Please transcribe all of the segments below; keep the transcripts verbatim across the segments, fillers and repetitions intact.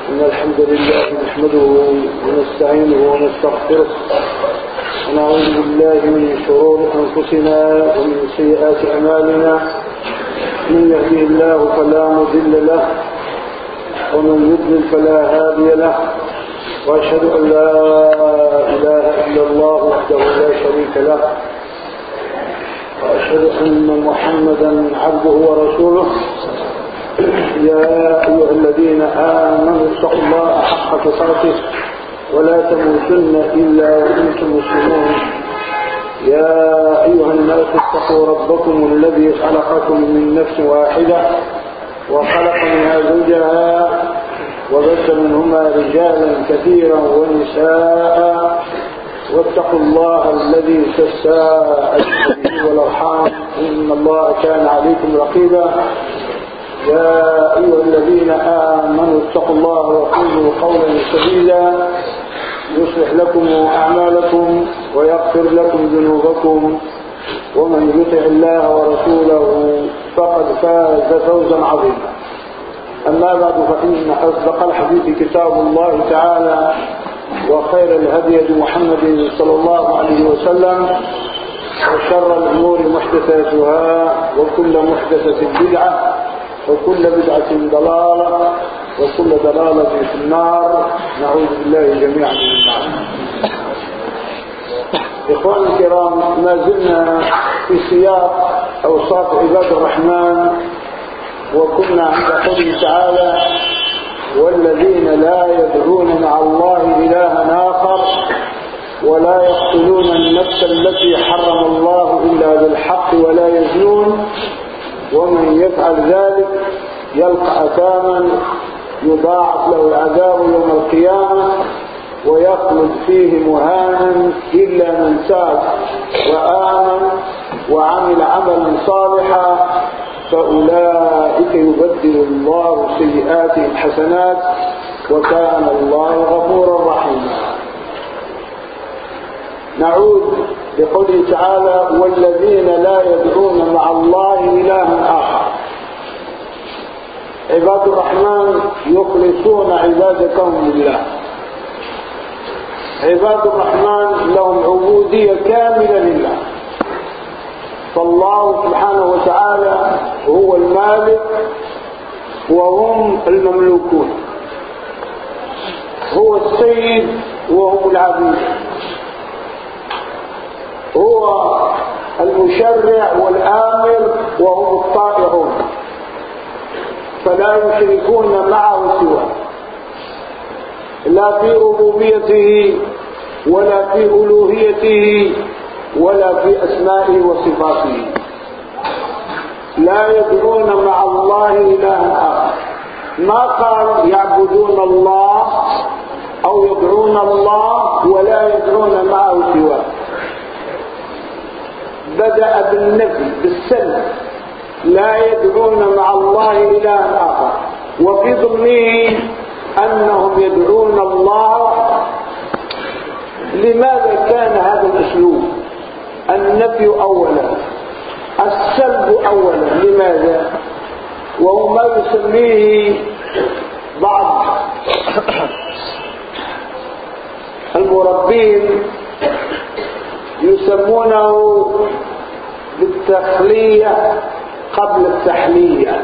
إن الحمد لله نحمده ونستعينه ونستغفره ونعوذ بالله من شرور أنفسنا ومن سيئات أعمالنا. من يهده الله فلا مضل له ومن يضلل فلا هادي له، وأشهد أن لا إله إلا الله وحده لا شريك له، وأشهد أن محمدا عبده ورسوله. يا أيها الذين آمنوا اتقوا الله حق تقاته ولا تموتن إلا وأنتم مسلمون. يا أيها الناس اتقوا ربكم الذي خلقكم من نفس واحدة وخلق منها زوجها وبث منهما رجالا كثيرا ونساء، واتقوا الله الذي تساءلون به والأرحام إن الله كان عليكم رقيبا. يا أيها الذين آمنوا اتقوا الله وقولوا قولا سديدا يصلح لكم أعمالكم ويغفر لكم ذنوبكم، ومن يطع الله ورسوله فقد فاز فوزا عظيما. أما بعد، فإن أصدق الحديث كتاب الله تعالى، وخير الهدي محمد صلى الله عليه وسلم، وشر الأمور محدثاتها، وكل محدثة بدعة، وكل بدعة ضلالة، وكل ضلالة في النار. نعوذ بالله جميعا من النار. إخواني الكرام، ما زلنا في سياق أوصاف عباد الرحمن، وكنا عند قوله تعالى: والذين لا يدعون مع الله إلها آخر ولا يقتلون النفس التي حرم الله إلا بالحق ولا يزنون ومن يفعل ذلك يلقى أثاما يضاعف له العذاب يوم القيامة ويخلد فيه مهانا إلا من تاب وآمن وعمل عملا صالحا فأولئك يبدل الله سيئاتهم حسنات وكان الله غفورا رحيما. نعود لقوله تعالى: والذين لا يدعون مع الله إلها آخر. عباد الرحمن يخلصون عبادتهم لله. عباد الرحمن لهم عبودية كاملة لله، فالله سبحانه وتعالى هو المالك وهم المملوكون، هو السيد وهم العبيد، هو المشرع والآمر وهم الطائعون، فلا يشركون معه سواه، لا في ربوبيته ولا في ألوهيته ولا في أسمائه وصفاته. لا يدعون مع الله إلها آخر. ما قال يعبدون الله أو يدعون الله ولا يدعون معه سواه، بدأ بالنفي بالسلب. لا يدعون مع الله إلها آخر، وفي ضمنه أنهم يدعون الله. لماذا كان هذا الأسلوب؟ النفي أولا، السلب أولا. لماذا؟ وهو ما يسميه بعض المربين يسمونه بالتخلية قبل التحلية.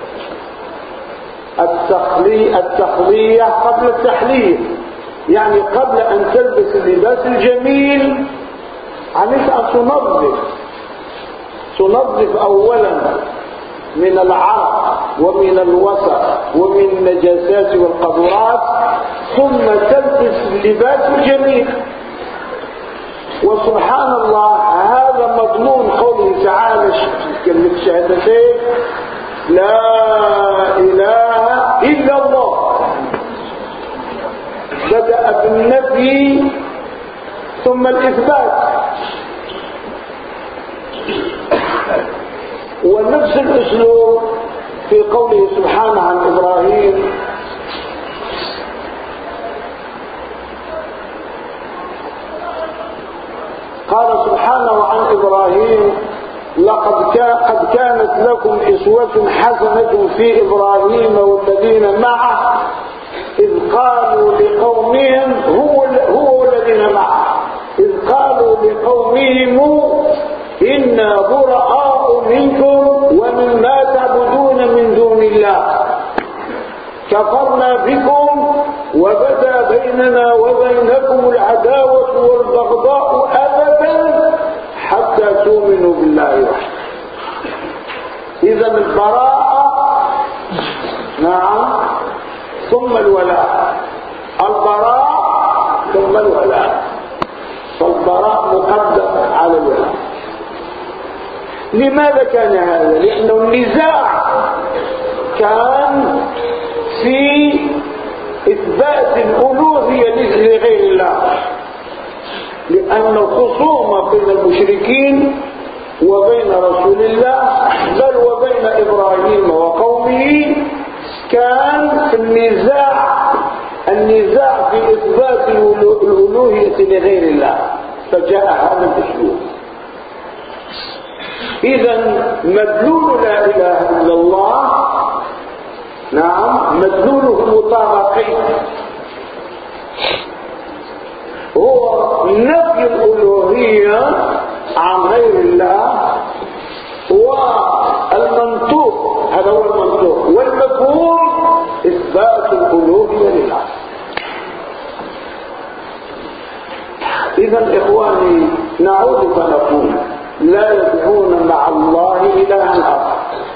التخلية التخلية قبل التحلية، يعني قبل أن تلبس اللباس الجميل عليك أن تنظف تنظف أولا من العرق ومن الوسخ ومن النجاسات والقذورات، ثم تلبس اللباس الجميل. وسبحان الله، هذا مضمون قوله تعالى كلمة شهادتين: لا إله إلا الله. بدأ بالنفي ثم الإثبات. ونفس الأسلوب في قوله سبحانه عن إبراهيم: قال سبحانه عن إبراهيم: لقد كان قد كانت لكم أسوة حسنة في إبراهيم والذين معه إذ قالوا لقومهم هو هو الذين معه إذ قالوا لقومهم إنا براء منكم ومما تعبدون من دون الله كفرنا بكم وبدا بيننا وبينكم العداوة والبغضاء أبدا حتى تؤمنوا بالله وحده. إذا البراءة نعم ثم الولاء، البراء ثم الولاء، فالبراء مقدم على الولاء. لماذا كان هذا؟ لأنه النزاع كان في إثبات الألوهية لغير الله، لأن الخصومة بين المشركين وبين رسول الله بل وبين إبراهيم وقومه كان في النزاع النزاع في إثبات الألوهية لغير الله، فجاء هذا الأسلوب. إذا مدلول لا إله إلا الله نعم مدلوله المطابقي هو نفي الألوهية عن غير الله، والمنطوق هذا هو المنطوق، والمفهوم إثبات الألوهية لله. إذا إخواني نعود فنقول لا يدعون مع الله إلها آخر.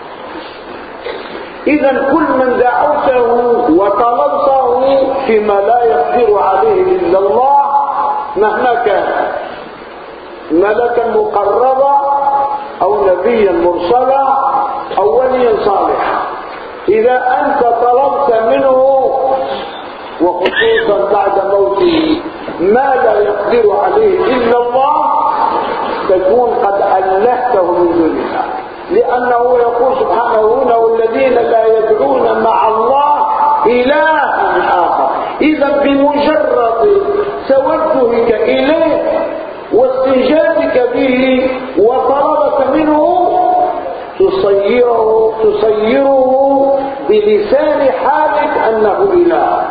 إذا كل من دعوته وطلبته فيما لا يقدر عليه إلا الله مهما كان ملكا مقربا أو نبيا مرسلا أو وليا صالحا، إذا أنت طلبت منه وخصوصا بعد موته ما لا يقدر عليه إلا الله تكون قد ألهته من دون الله، لأنه يقول سبحانه هنا والذين لا يدعون مع الله إلها آخر. إذا بمجرد توجهك إليه واستنجادك به وطلبك منه تصيره تصيره بلسان حالك أنه إله.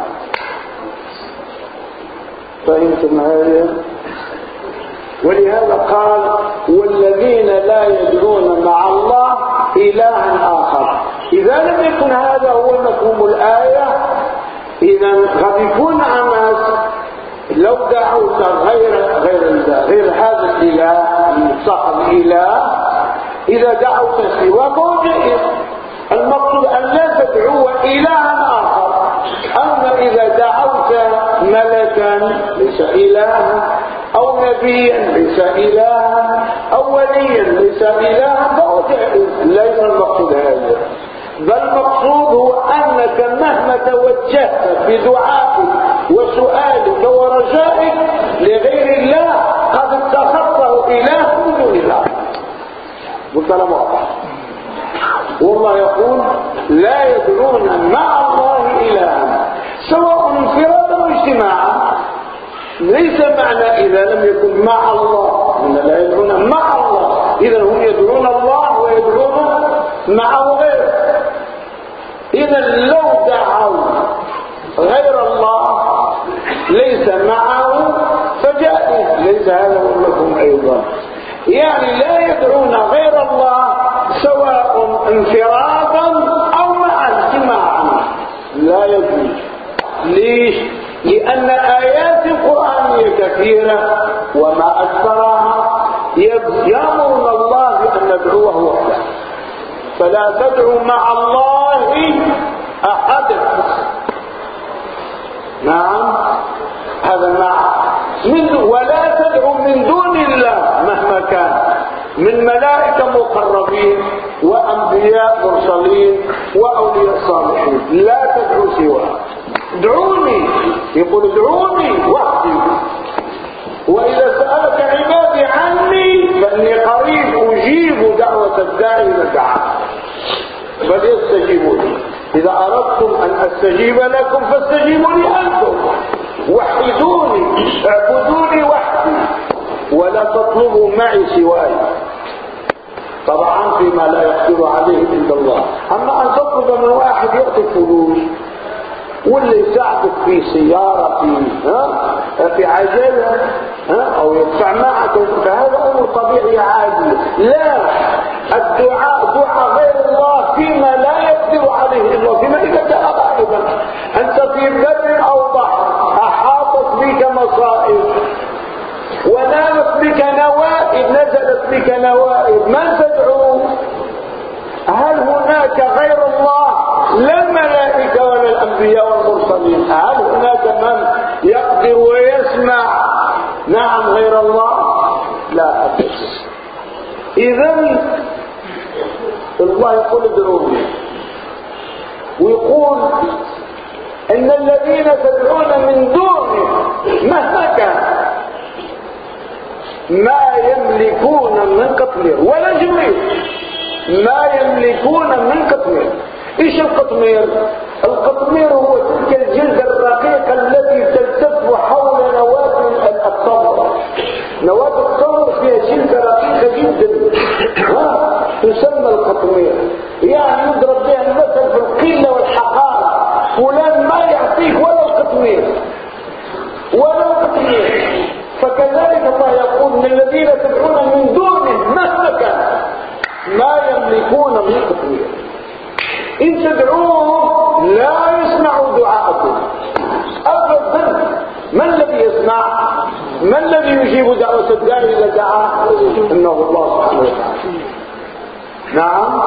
فهمتم هذا؟ ولهذا قال والذين لا يدعون مع الله إلها آخر. إذا لم يكن هذا هو مفهوم الآية إذا قد يكون الناس لو دعوت غير غير غير هذا الإله صاحب الإله إذا دعوت سواه جائز. المقصود أن لا تدعو إلها آخر. أما إذا دعوت ملكا ليس إلها أو نبيا ليس إلها أو وليا ليس إلها فهو جائز. ليس المقصود هذا، بل المقصود هو أنك مهما توجهت بدعائك وسؤالك ورجائك لغير الله قد اتخذته إله من دون الله. والكلام واضح. والله يقول لا يدعون مع الله إلها سواء انفرادا واجتماعا. ليس معنى إذا لم يكن مع الله إن لا يدعون مع الله، إذا هم يدعون الله ويدعون معه غيره. إذا لو دعوا غير الله ليس معه فجائز. ليس هذا هو المفهوم أيضا، يعني لا يدعون غير الله سواء انفرادا أو مع اجتماعا لا يجوز. ليش؟ لأن آيات القرآن كثيرة وما أكثرها يأمرنا الله بأن ندعوه وحده، فلا تدعو مع الله أحدا. نعم هذا مع من ولا تدعو من دون الله مهما كان من ملائكة مقربين وأنبياء مرسلين وأولياء صالحين، لا تدعو سواه. ادعوني، يقول ادعوني وحدي، وإذا سألك عبادي عني فإني قريب أجيب دعوة الداعي إذا دعا فليستجيبوا لي. إذا أردتم أن أستجيب لكم فاستجيبوا لي أنتم، وحدوني، اعبدوني وحدي ولا تطلبوا معي سواي. طبعا فيما لا يقدر عليه إلا الله. أما أن تطلب من واحد يعطي فلوس واللي يساعدك في سيارة ها في عجلة ها أو يدفع معك، فهذا أمر طبيعي عادي. لا، الدعاء دعاء غير الله فيما لا يقدر عليه إلا فيما إذا كان غائبا. أنت في بر أو بحر أحاطت بك مصائب ونالت بك نوائب، نزلت بك نوائب، من تدعو؟ هل هناك غير الله؟ لا الملائكة ولا الأنبياء والمرسلين. هل هناك من يقدر ويسمع نعم غير الله؟ لا أبدا. إذن الله يقول ادعوني، ويقول إن الذين تدعون من دونه مهما كان ما يملكون من قطمير ولا جميل، ما يملكون من قطمير. ايش القطمير؟ القطمير هو تلك الجلدة الرقيقة التي تلتف حول نواة التمر. نواة التمر فيها جلدة رقيقة جدا ها تسمى القطمير، يعني يضرب بها المثل في القلة والحقارة. فلان ما يعطيك ولا القطمير ولا القطمير. فكذلك الله يقول من الذين تدعون من دونه مهما كان ما يملكون من قطمير. إن تدعوه لا يسمعوا دعاءكم أبدا. ما الذي يسمع؟ ما الذي يجيب دعوة الداعي إذا دعاه؟ إنه الله سبحانه وتعالى. نعم.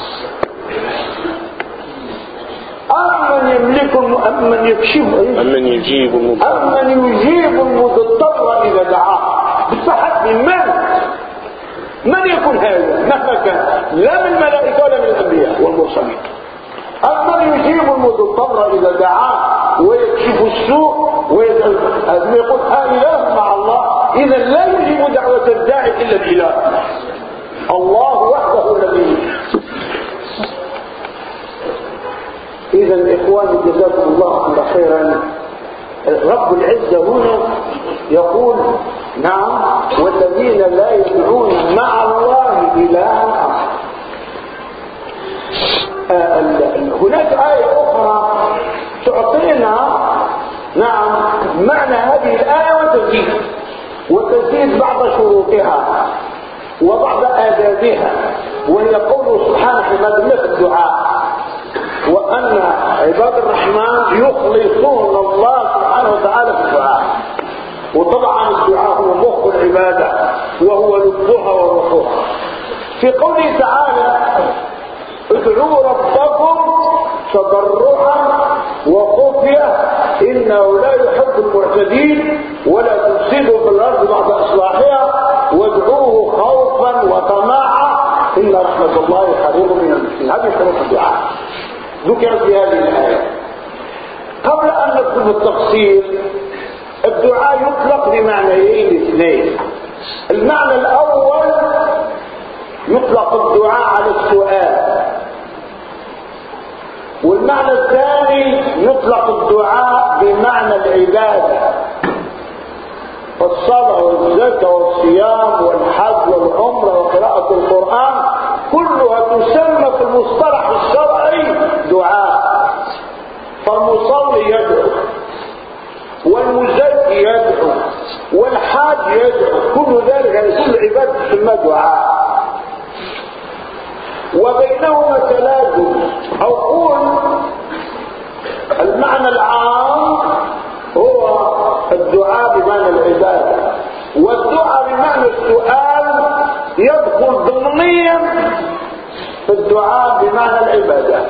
أمن يملك أمن يكشف أمن يجيب أمن يجيب المضطر إذا دعاه. بصحة من من يكون هذا مهما كان؟ لا من الملائكة ولا من الأنبياء والمرسلين. أمن يجيب المضطر إذا دعاه ويكشف السوء ويسأل. هذا يقول ها إله مع الله، إذا لا يجيب دعوة الداعي إلا الإله الله وحده الذي. إذا إخواني جزاكم الله خيرا، رب العزة هنا يقول نعم والذين لا يدعون مع الله إلها آخر. هناك آية أخرى تعطينا نعم معنى هذه الآية وتزيد وتزيد بعض شروطها وبعض آدابها، وهي قوله سبحانه ما دمنا في الدعاء وأن عباد الرحمن يخلصون الله سبحانه وتعالى في الدعاء. وطبعا الدعاء هو مخ العبادة وهو لبها وروحها. في قوله تعالى ادعوا ربكم تضرعا وخفية إنه لا يحب المعتدين ولا تفسدوا في الأرض بعد إصلاحها وادعوه خوفا وطمعا إن رحمة الله قريب من المحسنين. هذه شروط الدعاء ذكرت في هذه الآية. قبل أن ندخل في التفصيل، الدعاء يطلق بمعنيين اثنين. المعنى الأول يطلق الدعاء على السؤال، والمعنى الثاني يطلق الدعاء بمعنى العبادة. فالصلاة والزكاة والصيام والحج والعمرة وقراءة القرآن كلها تسمى في المصطلح الشرعي دعاء. فالمصلي يدعو والمزكي يدعو والحاج يدعو، كل ذلك يعني كل عبادة تسمى دعاء. وبينهما تلازم أو قول. المعنى العام هو الدعاء بمعنى العبادة، والدعاء بمعنى السؤال يدخل ضمنيا في الدعاء بمعنى العبادة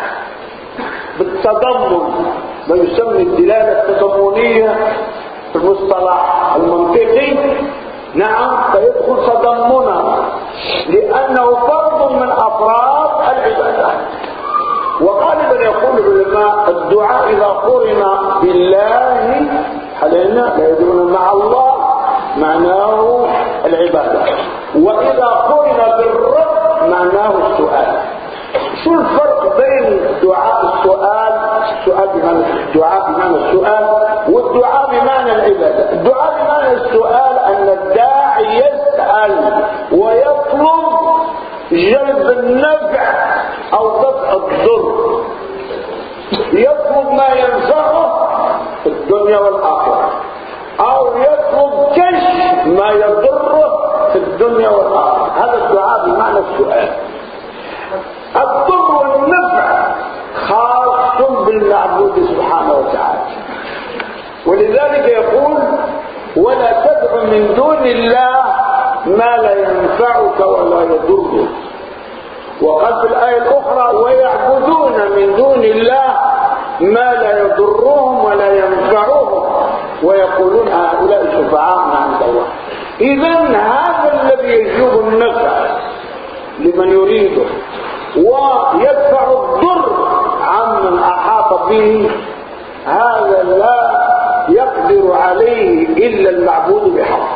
بالتضمن، ما يسمى الدلالة التضمنية في المصطلح المنطقي. نعم، فيدخل تضمنا لأنه فرد من أفراد العبادة. وغالبا يقول العلماء الدعاء إذا قرن بالله حلينا لا يدعون مع الله معناه العبادة، وإذا قرن بالرب معناه السؤال. شو الفرق بين دعاء السؤال السؤال بمعنى الدعاء بمعنى السؤال والدعاء بمعنى العبادة؟ الدعاء بمعنى السؤال أن الداعي يسأل ويطلب جلب النفع أو دفع الضر، يطلب ما ينفعه الدنيا والآخرة، أو يطلب كشف ما يضره في الدنيا والآخرة. هذا الدعاء بمعنى السؤال. الضر والنفع خاص بالمعبود سبحانه وتعالى، ولذلك يقول ولا تدع من دون الله ما لا ينفعك ولا يضرك. وقال في الآية الأخرى ويعبدون من دون الله ما لا يضرهم ولا ينفعهم ويقولون هؤلاء شفعاؤنا عند الله. إذن هذا الذي يجلب النفع لمن يريده ويدفع الضر عمن أحاط به، هذا لا يقدر عليه إلا المعبود بحق.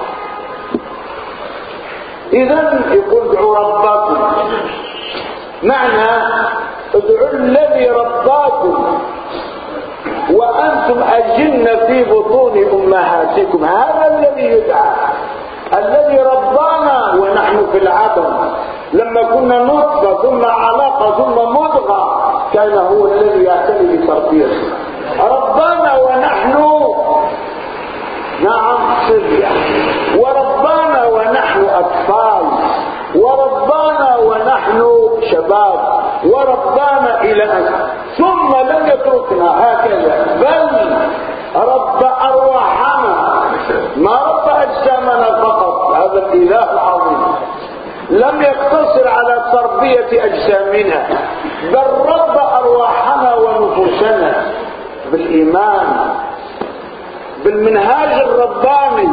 إذن يقول ادعوا ربكم، معنى ادعوا الذي رباكم وأنتم أجن في بطون أمهاتكم. هذا الذي يدعى، الذي ربانا ونحن في العدم، لما كنا نطفة ثم علاقة ثم مضغة كان هو الذي يعتني بتربيتنا. ربانا ونحن نعم صبية، وربانا ونحن أطفال، وربانا ونحن شباب، وربانا إلى أن ثم لم يتركنا هكذا، بل رب أرواحنا، ما رب أجسامنا فقط. هذا الإله العظيم لم يقتصر على تربية أجسامنا، بل رب أرواحنا ونفوسنا بالإيمان، بالمنهاج الرباني،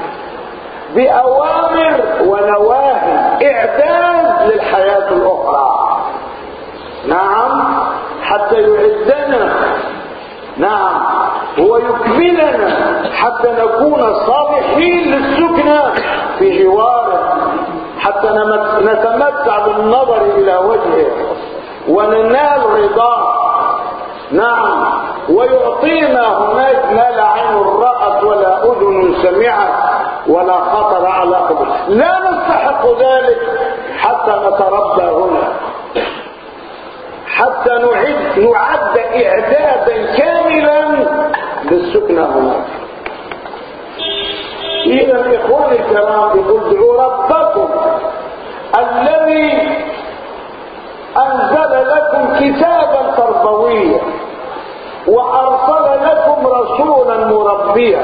بأوامر ونواهي، إعداد للحياة الأخرى. نعم، حتى يعدنا، نعم، هو يكملنا حتى نكون صالحين للسكنى في جواره، حتى نتمتع بالنظر إلى وجهه وننال رضاه. نعم، ويعطينا هناك ما لا عين رأت ولا أذن سمعت ولا خطر على قلب. لا نستحق ذلك حتى نتربى هنا، حتى نعد نعد إعدادا كاملا للسكنى هنا. إذا إخواني الكرام يقول ادعوا ربكم الذي أنزل لكم كتابا تربويا وأرسل لكم رسولا مربيا.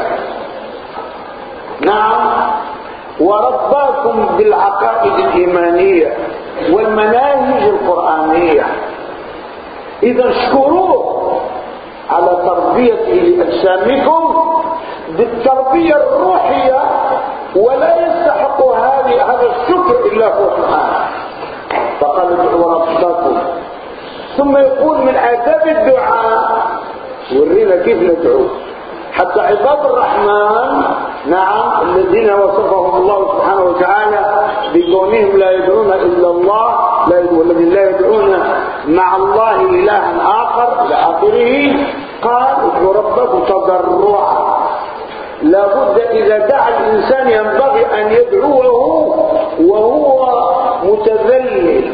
نعم، ورباكم بالعقائد الإيمانية والمناهج القرآنية. إذا اشكروه على تربيته لأجسامكم بالتربية الروحية، ولا يستحق هذا الشكر إلا هو سبحانه. فقال ادعوا ربكم، ثم يقول من آداب الدعاء، ورينا كيف ندعو حتى عباد الرحمن، نعم، الذين وصفهم الله سبحانه وتعالى بكونهم لا يدعون إلا الله، والذين لا يدعون مع الله إلها آخر إلى آخره. قال ادعوا ربكم تضرعا. لابد إذا دعا الإنسان ينبغي أن يدعوه وهو متذلل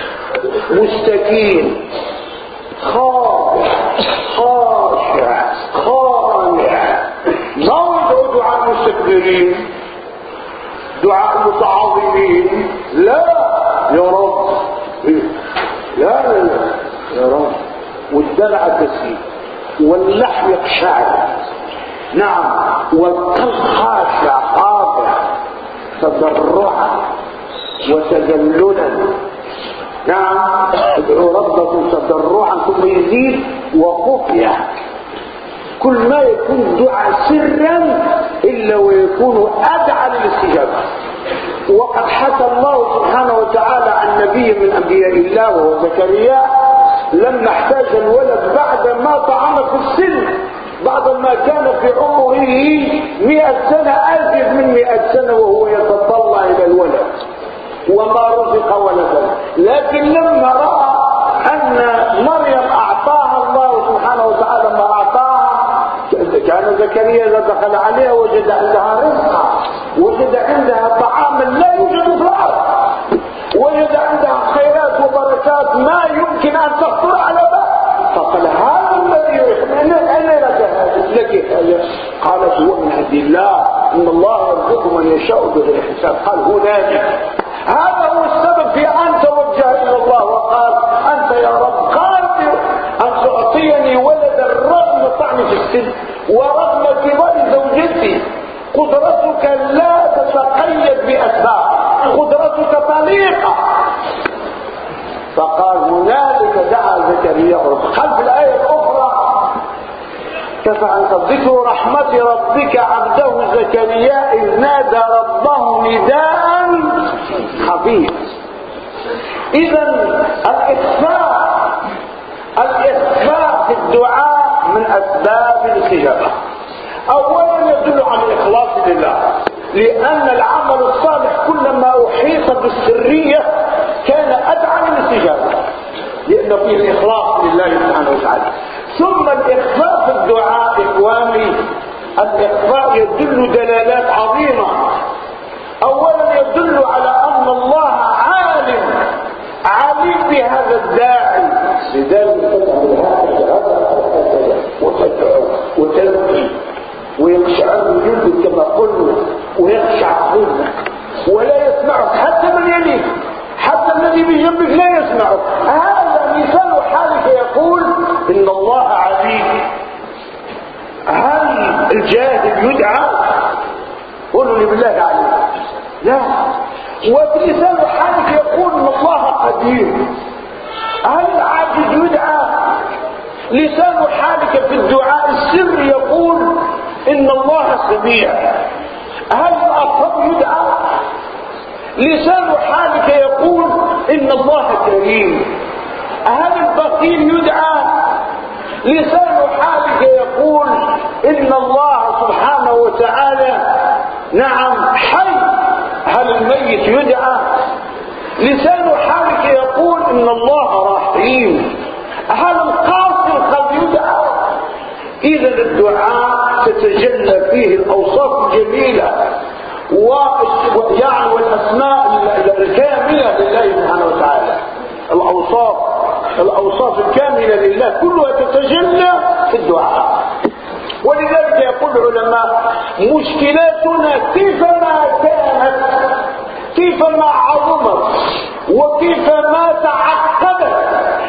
مستكين خاضع خاشع خانع. ما يدعو دعاء مستكبرين، دعاء متعاظمين، لا يا رب، لا لا لا يا رب. والدمع تسيل واللحم يقشعر، نعم، والقلب خاشع خاضع تضرعا وتذللا. نعم، ادعوا ربكم تضرعا، ثم يزيد وخفية. كل ما يكون دعاء سرا إلا ويكون أدعى للاستجابة. وقد حكى الله سبحانه وتعالى عن نبي من أنبياء الله وهو زكريا لما احتاج الولد بعد ما طعن في السن، بعد ما كان في عمره مئة سنة، أزيد من مئة سنة، وهو يتطلع إلى الولد وما رزق ولدا. لكن لما رأى أن مريم أعطاها الله سبحانه وتعالى ما أعطاها، كان زكريا إذا دخل عليها وجد عندها رزقا، وجد عندها طعاما لا يوجد في الأرض، وجد عندها خيرات وبركات ما يمكن أن تخطر على بال. فقال هذا الذي يحمل أنا لك لك عند الله ان الله يرزق من يشاء بغير حساب. قال هنالك، هذا هو السبب في ان توجه الى الله وقال انت يا رب قادر ان تعطيني ولدا رغم طعمي في السن ورغم كبار زوجتي. قدرتك لا تتقيد باسباب، قدرتك طليقه. فقال هنالك دعا زكريا ربه. قال في الايه الاخرى كفى عن ذكر رحمه ربك عبده زكريا اذ نادى ربه نداء خفيف. اذا الاخفاء الاخفاء في الدعاء من اسباب الاستجابه. اولا يدل على الاخلاص لله، لان العمل الصالح كلما احيط بالسريه كان ادعى للاستجابه، لان فيه الاخلاص لله سبحانه وتعالى. ثم الاخفاء في الدعاء اخواني، الاخفاء يدل دلالات عظيمه. اولا يدل على ان الله عالم عليم بهذا الداعي، لذلك وتدعو وتبكي ويخشع وجودك كما قلنا ويخشع منك ولا يسمعك حتى من يليك، حتى الذي بجنبك لا يسمعك. هذا مثال حالك يقول ان الله عليم. هل الجاهل يدعى؟ قولوا لي بالله عليك لا. وبلسان حالك يقول ان الله قدير. هل العاجز يدعى؟ لسان حالك في الدعاء السر يقول ان الله سميع. هل الأصم يدعى؟ لسان حالك يقول ان الله كريم. هل البخيل يدعى؟ لسان حالك يقول ان الله سبحانه وتعالى نعم حي. هل الميت يدعى؟ لسان حالك يقول ان الله رحيم. هل القاصر قد يدعى؟ اذا الدعاء تتجلى فيه الاوصاف الجميله ويعني والاسماء الكامله لله سبحانه وتعالى. الاوصاف الاوصاف الكامله لله كلها تتجلى في الدعاء. ولذلك يقول العلماء مشكلاتنا كيفما كانت، كيفما عظمت وكيفما تعقدت،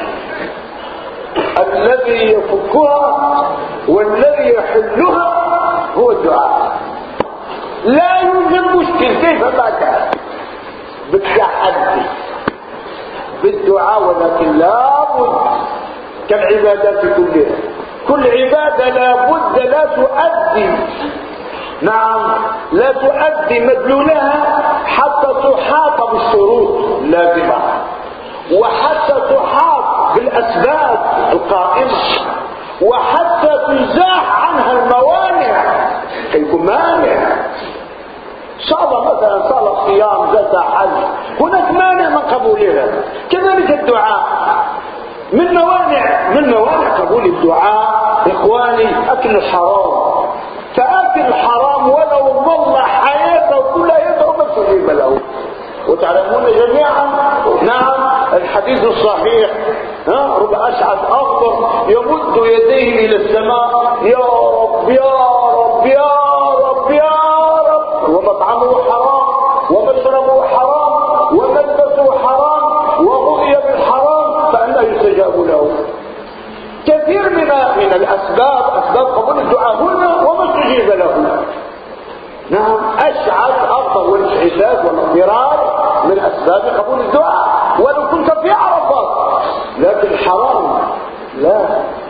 الذي يفكها والذي يحلها هو الدعاء. لا يوجد مشكل كيفما كان بالتحدي بالدعاء، ولكن لا بد كالعبادات كلها، كل عبادة لا بد لا تؤدي نعم لا تؤدي مدلولها حتى تحاط بالشروط اللازمة وحتى تحاط بالأسباب القائمة وحتى تزاح عنها الموانع. كيكون مانع صلاة مثلا صلاة صيام زكاة حج هناك مانع من قبولها. كذلك الدعاء من موانع من موانع قبول الدعاء إخواني أكل الحرام. فأكل الحرام ولو ظل حياته كلها يدعو ما استجيب له. وتعلمون جميعا نعم الحديث الصحيح ها رب أشعث أخضر يمد يديه إلى السماء يا رب يا رب يا رب يا رب، ومطعمه حرام ومشربه حرام وملبسه حرام وغذي بالحرام، فأنه يستجاب له. كثير من من الأسباب أسباب قبول الدعاء هنا وما استجيب له. نعم أشعث أخضر والانحساس والاضطرار من أسباب قبول الدعاء ولو كنت في عرفات، لكن حرام لا.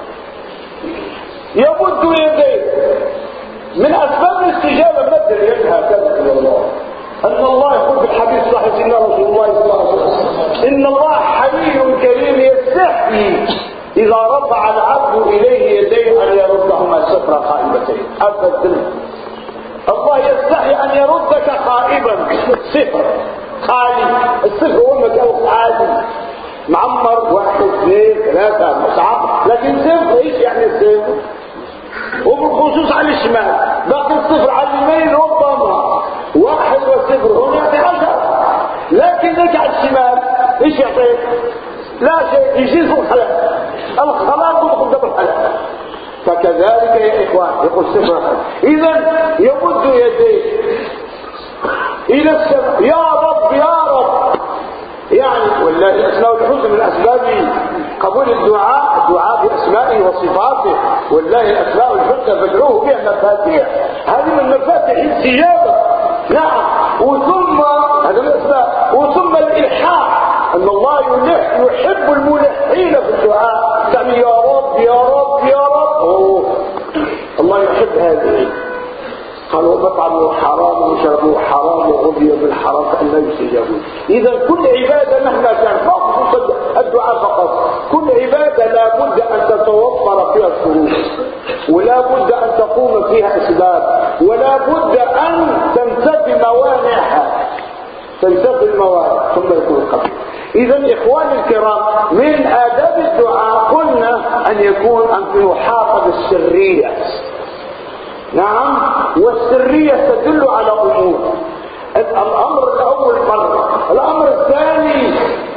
يمد يديه من أسباب الاستجابة مد اليد هكذا إلى الله. أن الله يقول في الحديث الصحيح سيدنا رسول الله صلى الله عليه وسلم إن الله حي كريم يستحيي إذا رفع العبد إليه يديه أن يردهما صفر خائبتين أبدا. الله يستحي أن يردك خائبا صفر خالي. الصفر هو مكان خالي معمر واحد اثنين ثلاثة مصعب، لكن صفر ايش يعني الصفر؟ وبالخصوص على الشمال باقي الصفر على اليمين ربما واحد وصفر هنا يعطي عشر، لكن لك على الشمال ايش يعطيك؟ لا شيء، يجيز الخلاء الخلاء قدام الخلاء. فكذلك كذلك يا إخوان يقول سبحانه إذا يمد يديه إلى السماء يا رب يا رب، يعني والله الأسماء الحسنى من أسباب قبول الدعاء، الدعاء بأسمائه وصفاته، والله الأسماء الحسنى فادعوه بها مفاتيح، هذه من مفاتيح الاستجابة. نعم، وثم هذا الأسماء، وثم الإلحاح، أن الله يحب الملحين في الدعاء، يعني يا رب يا رب يا رب. أوه. الله يحب هذه. قالوا مطعمه حرام وشربوه حرام وغذي بالحرام فأنا يستجابون. إذا كل عبادة مهما كان فقط الدعاء فقط، كل عبادة لا بد أن تتوفر فيها الشروط، ولا بد أن تقوم فيها أسباب، ولا بد أن تنتفي موانعها، تنتفي الموانع ثم يكون القبول. إذا إخواني الكرام، من آداب الدعاء قلنا أن يكون أن يحافظ السرية. نعم، والسرية تدل على أمور. الأمر الأول مرة، الأمر الثاني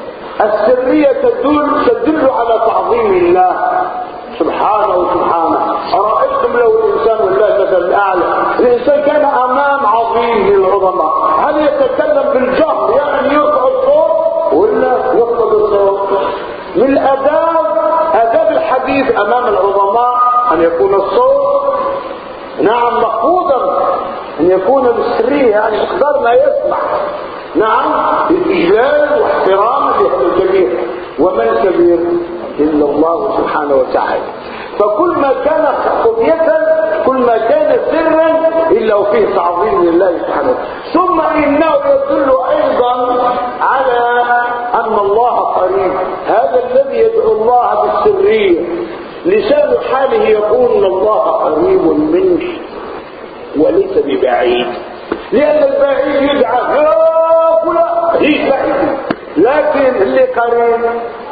السرية تدل تدل على تعظيم الله سبحانه وسبحانه. أرأيتم لو الإنسان والله مثل الأعلى، الإنسان كان أمام عظيم من العظماء، هل يتكلم بالجهر يعني يرفع الصوت ولا يخفض الصوت؟ من الآداب آداب الحديث أمام العظماء أن يكون الصوت نعم مخفوضا، أن يكون بالسرية يعني مقدار ما يسمع، نعم بالإجلال واحترام للجميع. ومن كبير إلا الله سبحانه وتعالى. فكل ما كان خفية كل ما كان سرا إلا وفيه تعظيم لله سبحانه وتعالى. ثم إنه يدل أيضا على أن الله قريب. هذا الذي يدعو الله بالسرية لسان حاله يقول ان الله قريب منك وليس ببعيد، لأن البعيد يدعى هؤلاء هي بعيد، لكن اللي قريب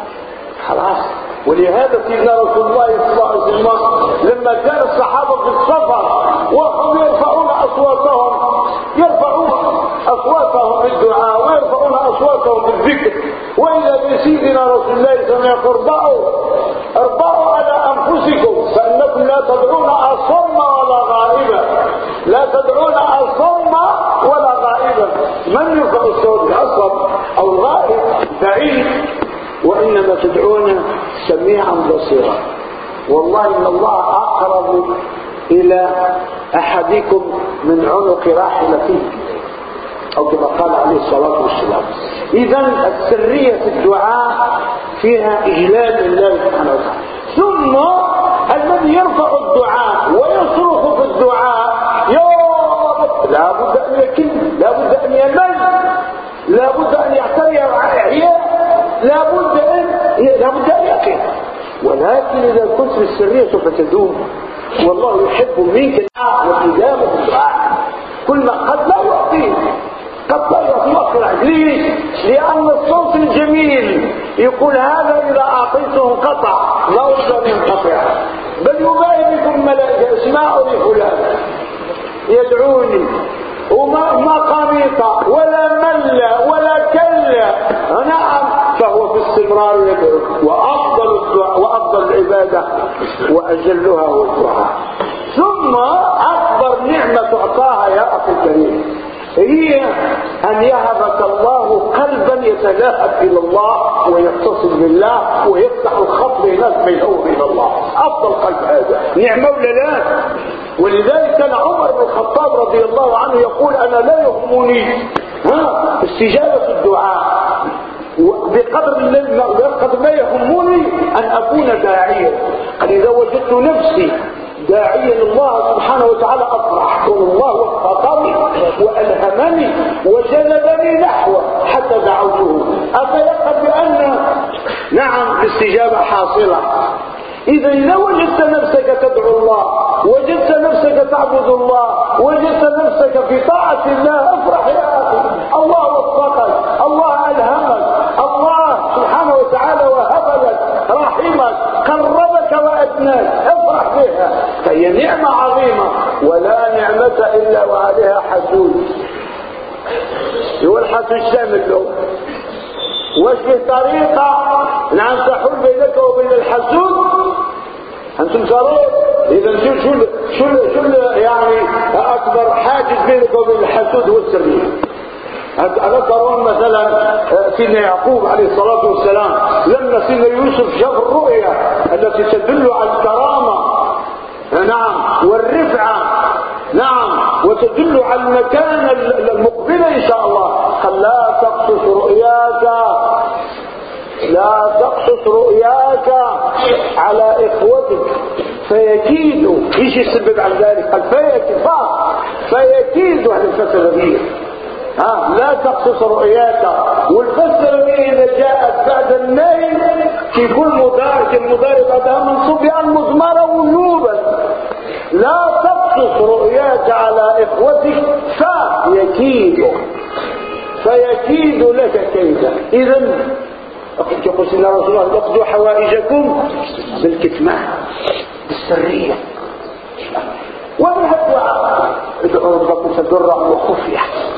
خلاص. ولهذا سيدنا رسول الله صلى الله عليه وسلم لما كان الصحابة في السفر وهم يرفعون أصواتهم يرفعون أصواتهم بالدعاء ويرفعون أصواتهم بالذكر، وإذا بسيدنا رسول الله صلى الله عليه وسلم يقول اربعوا اربعوا على أنفسكم فإنكم لا تدعون أصم ولا غائبا، لا تدعون أصم ولا غائبا. من يرفع الصوت بأصم أو غائب بعيد، وإنما تدعون سميعا بصيرا. والله إن الله أقرب إلى أحدكم من عنق راحلته أو كما قال عليه الصلاة والسلام. إذن السرية في الدعاء فيها إجلال لله سبحانه وتعالى. ثم الذي يرفع الدعاء ويصرخ في الدعاء يا رب لا بد أن يكن، لا بد أن يمل، لا بد أن يعتري عياء، لا بد أن لا بد أن يكن. ولكن إذا كنت في السرية سوف تدوم، والله يحب منك الدعاء وإجابة الدعاء. كل ما قد لا يعطيه قد لا يعطيه أقرع. ليش؟ لأن الصوت الجميل يقول هذا إذا أعطيته انقطع، لا أريد أن ينقطع، بل يباهي بكم ملائكة اسمعوا لفلان يدعوني وما ما قنيطة ولا مل ولا كلا. نعم، فهو في استمرار يدعو. وأفضل الدعاء وأفضل العبادة وأجلها هو الدعاء. ثم أكبر نعمة تعطاها يا أخي الكريم هي أن يهبك الله قلبا يتلاهب إلى الله ويتصل بالله ويفتح الخط بينك بينه وبين الله. أفضل قلب هذا نعمة ولا لا؟ ولذلك كان عمر بن الخطاب رضي الله عنه يقول أنا لا يهمني ها استجابة الدعاء بقدر بقدر ما يهمني أن أكون داعيا. قال إذا وجدت نفسي داعيا الله سبحانه وتعالى أفرح، والله وفقني وألهمني وجلبني نحوه حتى دعوته. أفيقن بأن نعم الاستجابة حاصلة. إذا لو وجدت نفسك تدعو الله، وجدت نفسك تعبد الله، وجدت نفسك في طاعة الله، افرح يا أخي. الله وفقك، الله ألهمك، الله سبحانه وتعالى وهب لك، رحمك، قربك وأدناك، افرح بها. فهي نعمة عظيمة، ولا نعمة إلا وعليها حسود. هو الحسود شامل له واش في طريقة نعم تحول بينك وبين الحسود؟ انتم ترون اذا شو شو شو شو يعني اكبر حاجز بينك وبين الحسود والسريه. ألا ترون مثلا سيدنا يعقوب عليه الصلاة والسلام لما سيدنا يوسف شاف الرؤيا التي تدل على الكرامة، نعم، والرفعة، نعم، وتدل على المكان المقبلة إن شاء الله، قال لا تقصص رؤياك لا تقصص رؤياك على إخوتك فيكيدوا. ايش يسبب عن ذلك؟ قال فيكيد فيكيدوا أهل الفسر به. ها لا تقصص رؤياك، والفسر به إذا جاءت بعد النهي في كل مضارع المضارع بعدها منصوب بأن مضمرة وجوبا. لا تقصص رؤياك على إخوتك فيكيدوا فيكيد لك كيدا. إذن يقول سيدنا رسول الله اقضوا حوائجكم بالكتمان بالسرية. ومن الدعاء ادعوا ربكم تضرعا وخفية،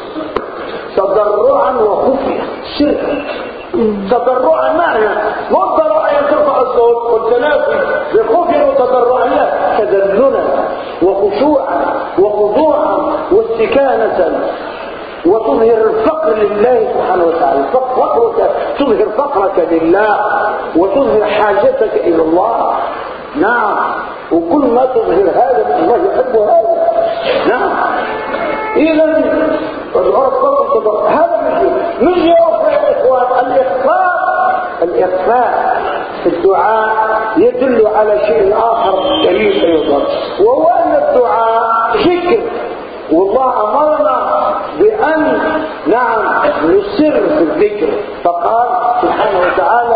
تضرعا وخفية، سر تضرعا معنى مو الضرع ان ترفع الصوت والتنافي بخفية وتضرعا، لا، تذللا وخشوعا وخضوعا واستكانة، وتظهر الفقر لله سبحانه وتعالى. فقرك تظهر فقرك لله وتظهر حاجتك الى الله. نعم، وكل ما تظهر هذا الله يحب هذا. نعم، اذا هذا مش يوفى يا اخوان. الاخفاء الاخفاء في الدعاء يدل على شيء اخر جميل ايضا، وهو ان الدعاء ذكر، والله امرنا بان نعم نسر في الذكر، فقال سبحانه وتعالى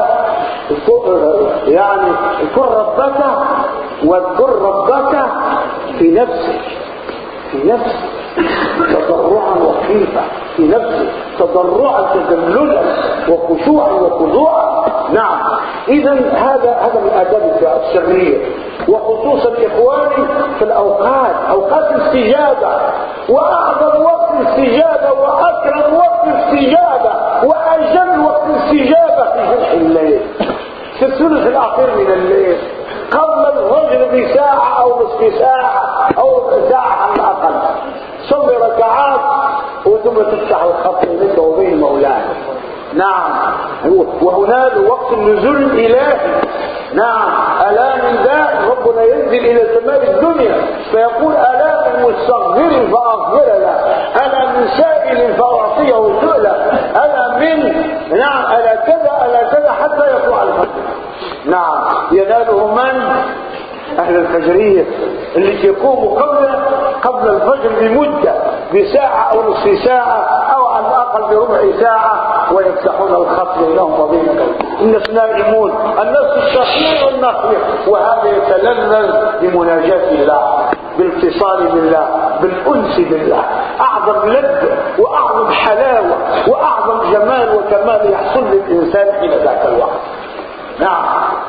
يعني اذكر ربك واذكر ربك في نفسك في نفسك تضرعا وخيفة، في نفسك تضرعا تذللا وخشوعا وخضوعا. نعم، اذا هذا هذا من آداب السرية، وخصوصا اخواني في الاوقات، اوقات الاستجابة، واعظم وقت الاستجابة واكرم وقت الاستجابة واجل وقت الاستجابة في جمع الليل، في الثلث الاخير من الليل، قبل الفجر بساعة او نصف ساعة او ساعة على الاقل. صلي ركعات وثم تفتح الخط بينك وبين مولانا. نعم، وهناك وقت النزول الالهي. نعم، الا من ذا ربنا ينزل الى سماء الدنيا فيقول الا من مستغفر فاغفر له، الا من سائل فاعطيه سؤله، الا من نعم الا كذا الا كذا حتى يطلع الفجر. نعم، يناله من؟ اهل الفجرية اللي يقوموا قبل قبل الفجر بمدة، بساعة او نصف ساعة او على الاقل بربع ساعة، ويفتحون الخط بينهم وبينهم. الناس نائمون، الناس الشقيق والنقيق، وهذا يتلذذ بمناجاة الله، بالاتصال بالله، بالانس بالله. اعظم لذة واعظم حلاوة واعظم جمال وكمال يحصل للانسان حين ذاك الوقت. نعم،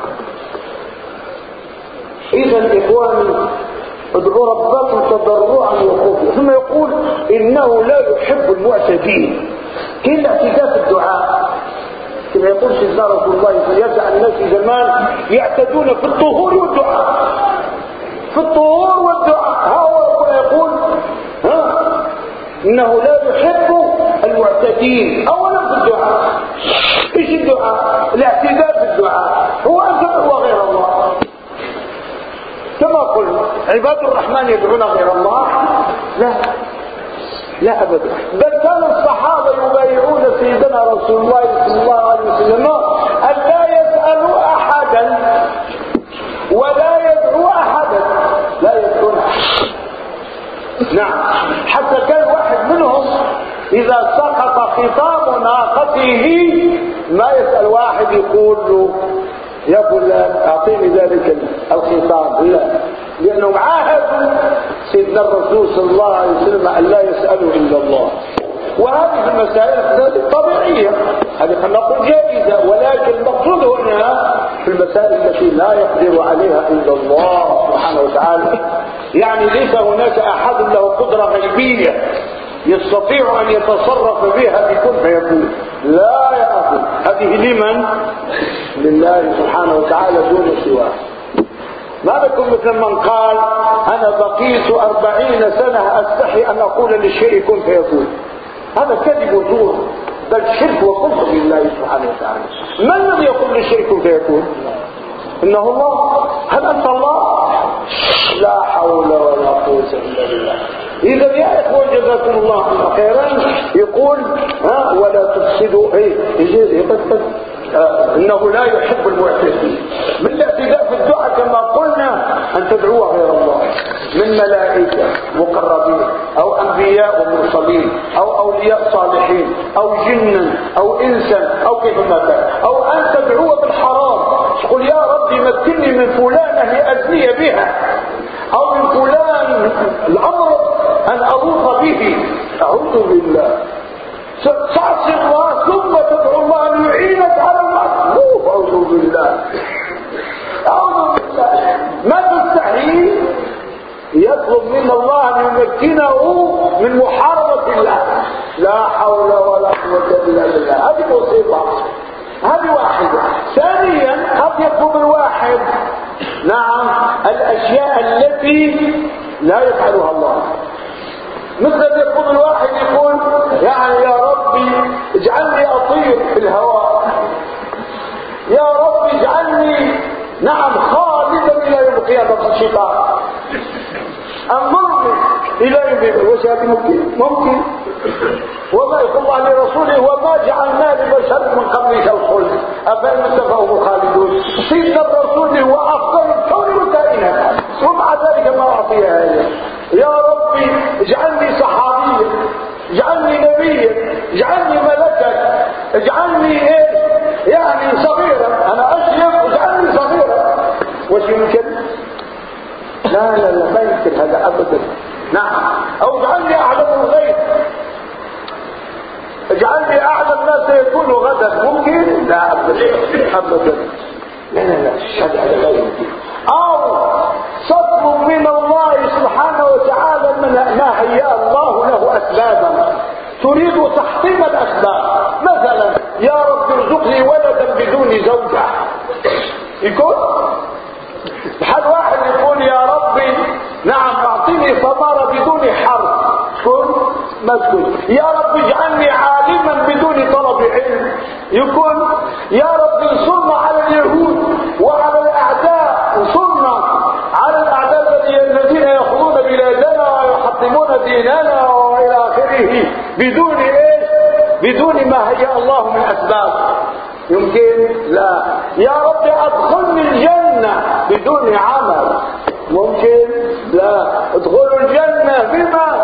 اذا اخواني ادعوا ربكم تضرعا وخفيا. ثم يقول انه لا يحب المعتدين. كيف الاعتداء في الدعاء؟ كما يقول سيدنا رسول الله يسأل الناس في زمان يعتدون في الطهور والدعاء، في الطهور والدعاء. هو يقول ها انه لا يحب المعتدين. اولا في الدعاء، ايش الدعاء؟ الاعتداء في الدعاء هو ان تدعو غير الله، كما قلنا عباد الرحمن يدعون غير الله؟ لا لا ابدا، بل كان الصحابه يبايعون سيدنا رسول الله صلى الله عليه وسلم ان لا يسالوا احدا ولا يدعو احدا، لا يدعون احدا. نعم، حتى كان واحد منهم اذا سقط خطام ناقته ما يسال واحد يقول له يا فلان اعطيني ذلك الخطام، لا، لانهم عاهدوا سيدنا الرسول صلى الله عليه وسلم ان لا يسالوا الا الله. وهذه المسائل الطبيعيه هذه قد نقول جائزه، ولكن المقصود هنا في المسائل التي لا يقدر عليها الا الله سبحانه وتعالى. يعني ليس هناك احد له قدره غيبيه يستطيع ان يتصرف بها بكل فيكون، لا يا اخي، هذه لمن؟ لله سبحانه وتعالى دون سواه. ما لكم مثل من قال انا بقيت أربعين سنة استحي ان اقول للشيء كن فيكون. هذا كذب وزور، بل شرك وكفر بالله سبحانه وتعالى. من الذي يقول للشيء كن فيكون؟ انه الله. هل انت الله؟ لا حول ولا قوة الا بالله. اذا يا اخوان جزاكم الله خيرا، يقول ها ولا تفسدوا ايه يجي يقصد آه انه لا يحب المعتدين. من الاعتداء في الدعاء كما قلنا ان تدعوا غير الله من ملائكه مقربين او انبياء ومرسلين او اولياء صالحين او جنا او انسا او كيفما كان، او ان تدعوا بالحرام، تقول يا ربي مكنني من فلانه لازني بها، او من فلان الامر ان اروح به. اعوذ بالله. تعصي الله ثم تدعو الله ان يعينك على المعصيه. اعوذ بالله اعوذ بالله. ما تستحي يطلب من الله ان يمكنه من محاربه الله. لا حول ولا قوه الا بالله. هذه مصيبه. هذه واحده. ثانيا قد يطلب الواحد نعم الاشياء التي لا يفعلها الله. مثل يقول الواحد يقول يعني يا ربي اجعلني اطير في الهواء، يا ربي اجعلني نعم خالدا الى يوم القيامه في الشيطان، انظرني الى يوم. وش هذا ممكن؟ ممكن. وما يقول الله لرسوله وما جعلنا لبشر من قبلك الخلد افان مت فهم خالدون. سيدنا الرسول هو افضل الكون وكائنات ومع ذلك ما اعطي هذا. يا ربي اجعلني صحابيا، اجعلني نبيا، اجعلني ملكا، اجعلني ايه يعني صغيرا، انا اشرف اجعلني صغيرا. وش يمكن؟ لا لا لا ما يمكن هذا ابدا. نعم. او اجعلني اعلم الغيب، اجعلني اعلم ما سيكون غدا. ممكن؟ لا ابدا ابدا. لا لا لا هذا لا يمكن. او تطلب من الله سبحانه وتعالى من ما هيأ الله له اسبابا، تريد تحطيم الاسباب. مثلا يا رب ارزقني ولدا بدون زوجة، يكون بحال واحد يقول يا ربي نعم اعطيني ثمرة بدون حرب، تكون ما تكون. يا رب اجعلني عالما بدون طلب علم، يكون. يا رب انصرنا على اليهود وعلى الاعداء، انصرنا على الاعداء الذين ياخذون بلادنا ويحطمون ديننا والى اخره بدون ايه؟ بدون ما هيأ الله من اسباب. يمكن؟ لا. يا رب ادخلني الجنة بدون عمل. ممكن؟ لا. ادخلوا الجنة بما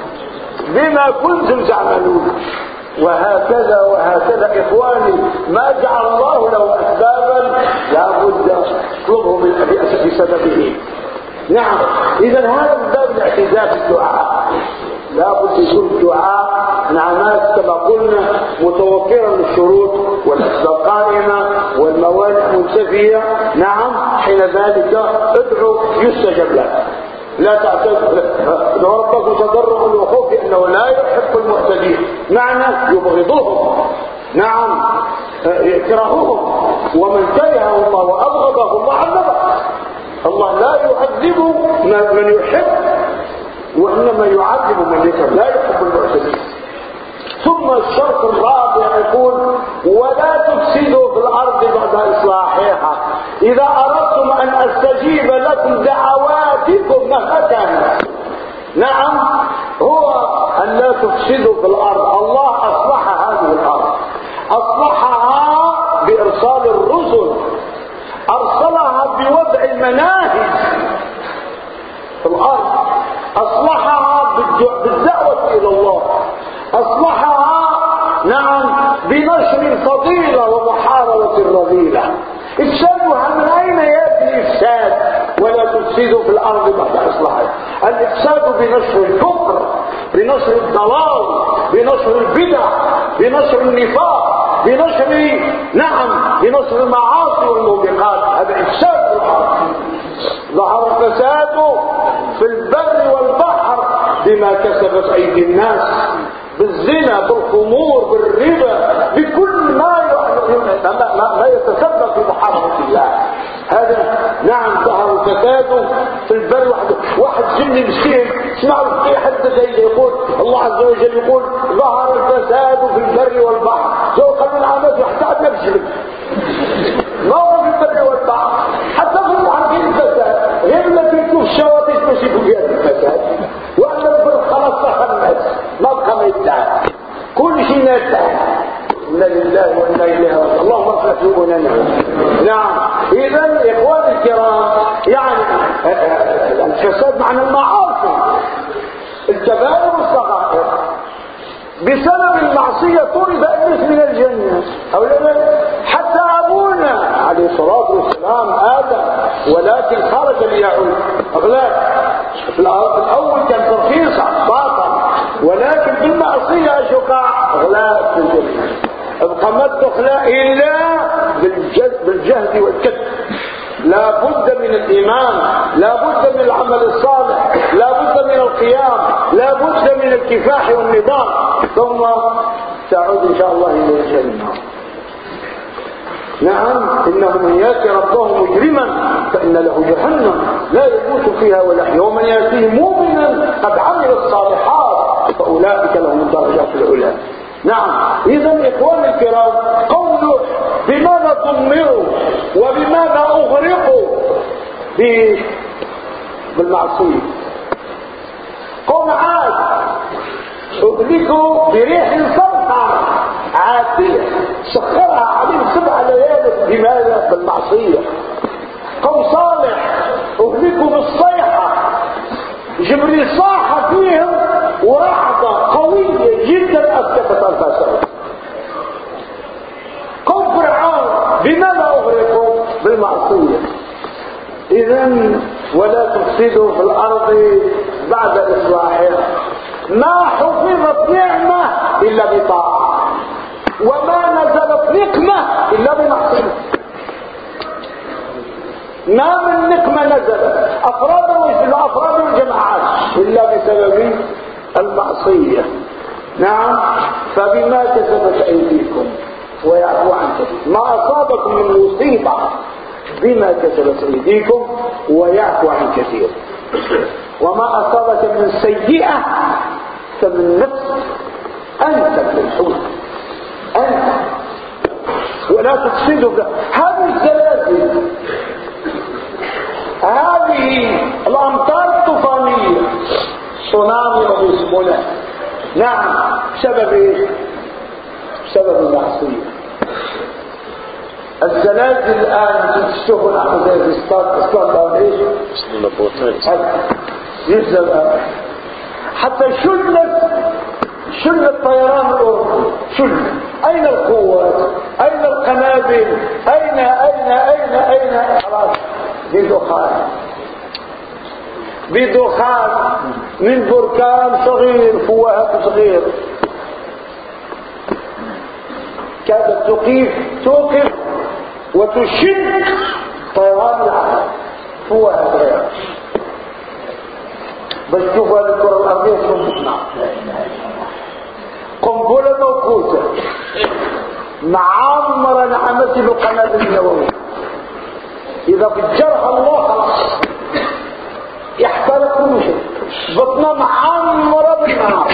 بما كنتم تعملون. وهكذا وهكذا اخواني، ما جعل الله له اسبابا لا بد اطلبه بسببه. نعم. اذا هذا من باب الاعتزاز في الدعاء. لا بد يكون الدعاء نعمات كما قلنا متوفرا للشروط والاسباب قائمه والموانع منتفيه. نعم. حين ذلك ادعو يستجب لك. لا تعتذر، ادعو ربك تضرعا وخوف انه لا يحب المعتدين، معنى يبغضهم. نعم. يكرههم، ومن كرهه الله وابغضه الله عذبه. الله لا يعذب من يحب وانما يعذب من يكره، لا يحب المعتدين. ثم الشرط الرابع يقول ولا تفسدوا في الارض بعد اصلاحها. اذا اردتم ان استجيب لكم دعواتكم مهما كانت، نعم، هو ان لا تفسدوا في الارض. الله اصلح هذه الارض، اصلحها بارسال الرسل، ارسلها بوضع المناهج في الارض، اصلحها بالدعوة الى الله، اصلحها نعم بنشر الفضيلة ومحاربة الرذيلة. افسادها من اين ياتي الافساد؟ ولا تفسدوا في الارض بعد اصلاحها. الافساد بنشر الكفر، بنشر الضلال، بنشر البدع، بنشر النفاق، بنشر نعم بنشر المعاصي والموبقات. هذا افساد الارض. ظهر الفساد في البر والبحر بما كسبت ايدي الناس، بالزنا، بالخمور، بالربا، بكل ما ما, ما يتسبب في محاربة الله. هذا نعم ظهر فساده في البر وحده. واحد جني مسكين اسمعوا في حد زي يقول الله عز وجل يقول ظهر الفساد في البر والبحر ذوقا من عامته حتى نفسه ما هو في البر والبحر حتى في البحر في الفساد غير التي تشوف الشواطئ تصيب فيها الفساد وأن البر خلاص تخلص ما بقى ما يتعب كل شيء يتعب. إنا لله وإنا إليه راجعون. اللهم اغفر ذنوبنا. نعم. إذا إخواني الكرام يعني الفساد معنى المعاصي الكبائر والصغائر بسبب المعصية طرد إبليس من الجنة أو حتى أبونا عليه الصلاة والسلام آدم ولكن خرج ليعود أغلب في الأول كان ترخيصا باطل ولكن بالمعصية شقع أغلب في الجنة ابقى ما تدخل إلا بالجهد والكد. لا بد من الإيمان لا بد من العمل الصالح لا بد من القيام لا بد من الكفاح والنضال ثم تعود إن شاء الله إلى الجنة. نعم إنه من يأتي ربه مجرما فإن له جهنم لا يموت فيها ولا يحيا ومن يأتيه مؤمنا قد عمل الصالحات فأولئك لهم الدرجات العلى. نعم. إذا إخواني الكرام قول بماذا دمروا وبماذا أغرقوا بالمعصية. قوم عاد أهلكوا بريح صرخة عاتية سخرها عليهم سبع ليال بماذا؟ بالمعصية. قوم صالح أهلكوا بالصيحة جبريل صاح فيهم ورعدة قوية جدا أسكتت الفساد. قوم فرعون بماذا أغرقوا؟ بالمعصية. إذن ولا تفسدوا في الأرض بعد إصلاحها. ما حفظت نعمة إلا بطاعة وما نزلت نقمة إلا بمعصية. ما من نقمة نزلت أفرادا وأفراد والجماعات إلا بسبب المعصية. نعم. فبما كسبت أيديكم ويعفو عن كثير. ما أصابكم من مصيبة بما كسبت أيديكم ويعفو عن كثير. وما أصابك من سيئة فمن نفسك أنت بالحوت أنت ولا تفسدوا. هذه الزلازل هذه الأمطار الطوفانية صنامي وبيسمونه. نعم. سبب ايش؟ سبب المعصية. الزلازل الآن تشوفوا نحن زي في اسطاد اسطاد ايش؟ ينزل حتى شلت شلت طيران الأردن شلت. أين القوات؟ أين القنابل؟ أين أين أين أين خلاص بدخان بدخان من بركان صغير فوهة صغير كادت تقيف توقف وتشد طيران العالم فوهة صغيرة بس شوفوا الكرة الأرضية شو قنبلة موقوتة معمرة نعمتي بالقنابل النووية إذا فجرها الله خلاص يحترق كل شيء. بطنها معمرة بالنار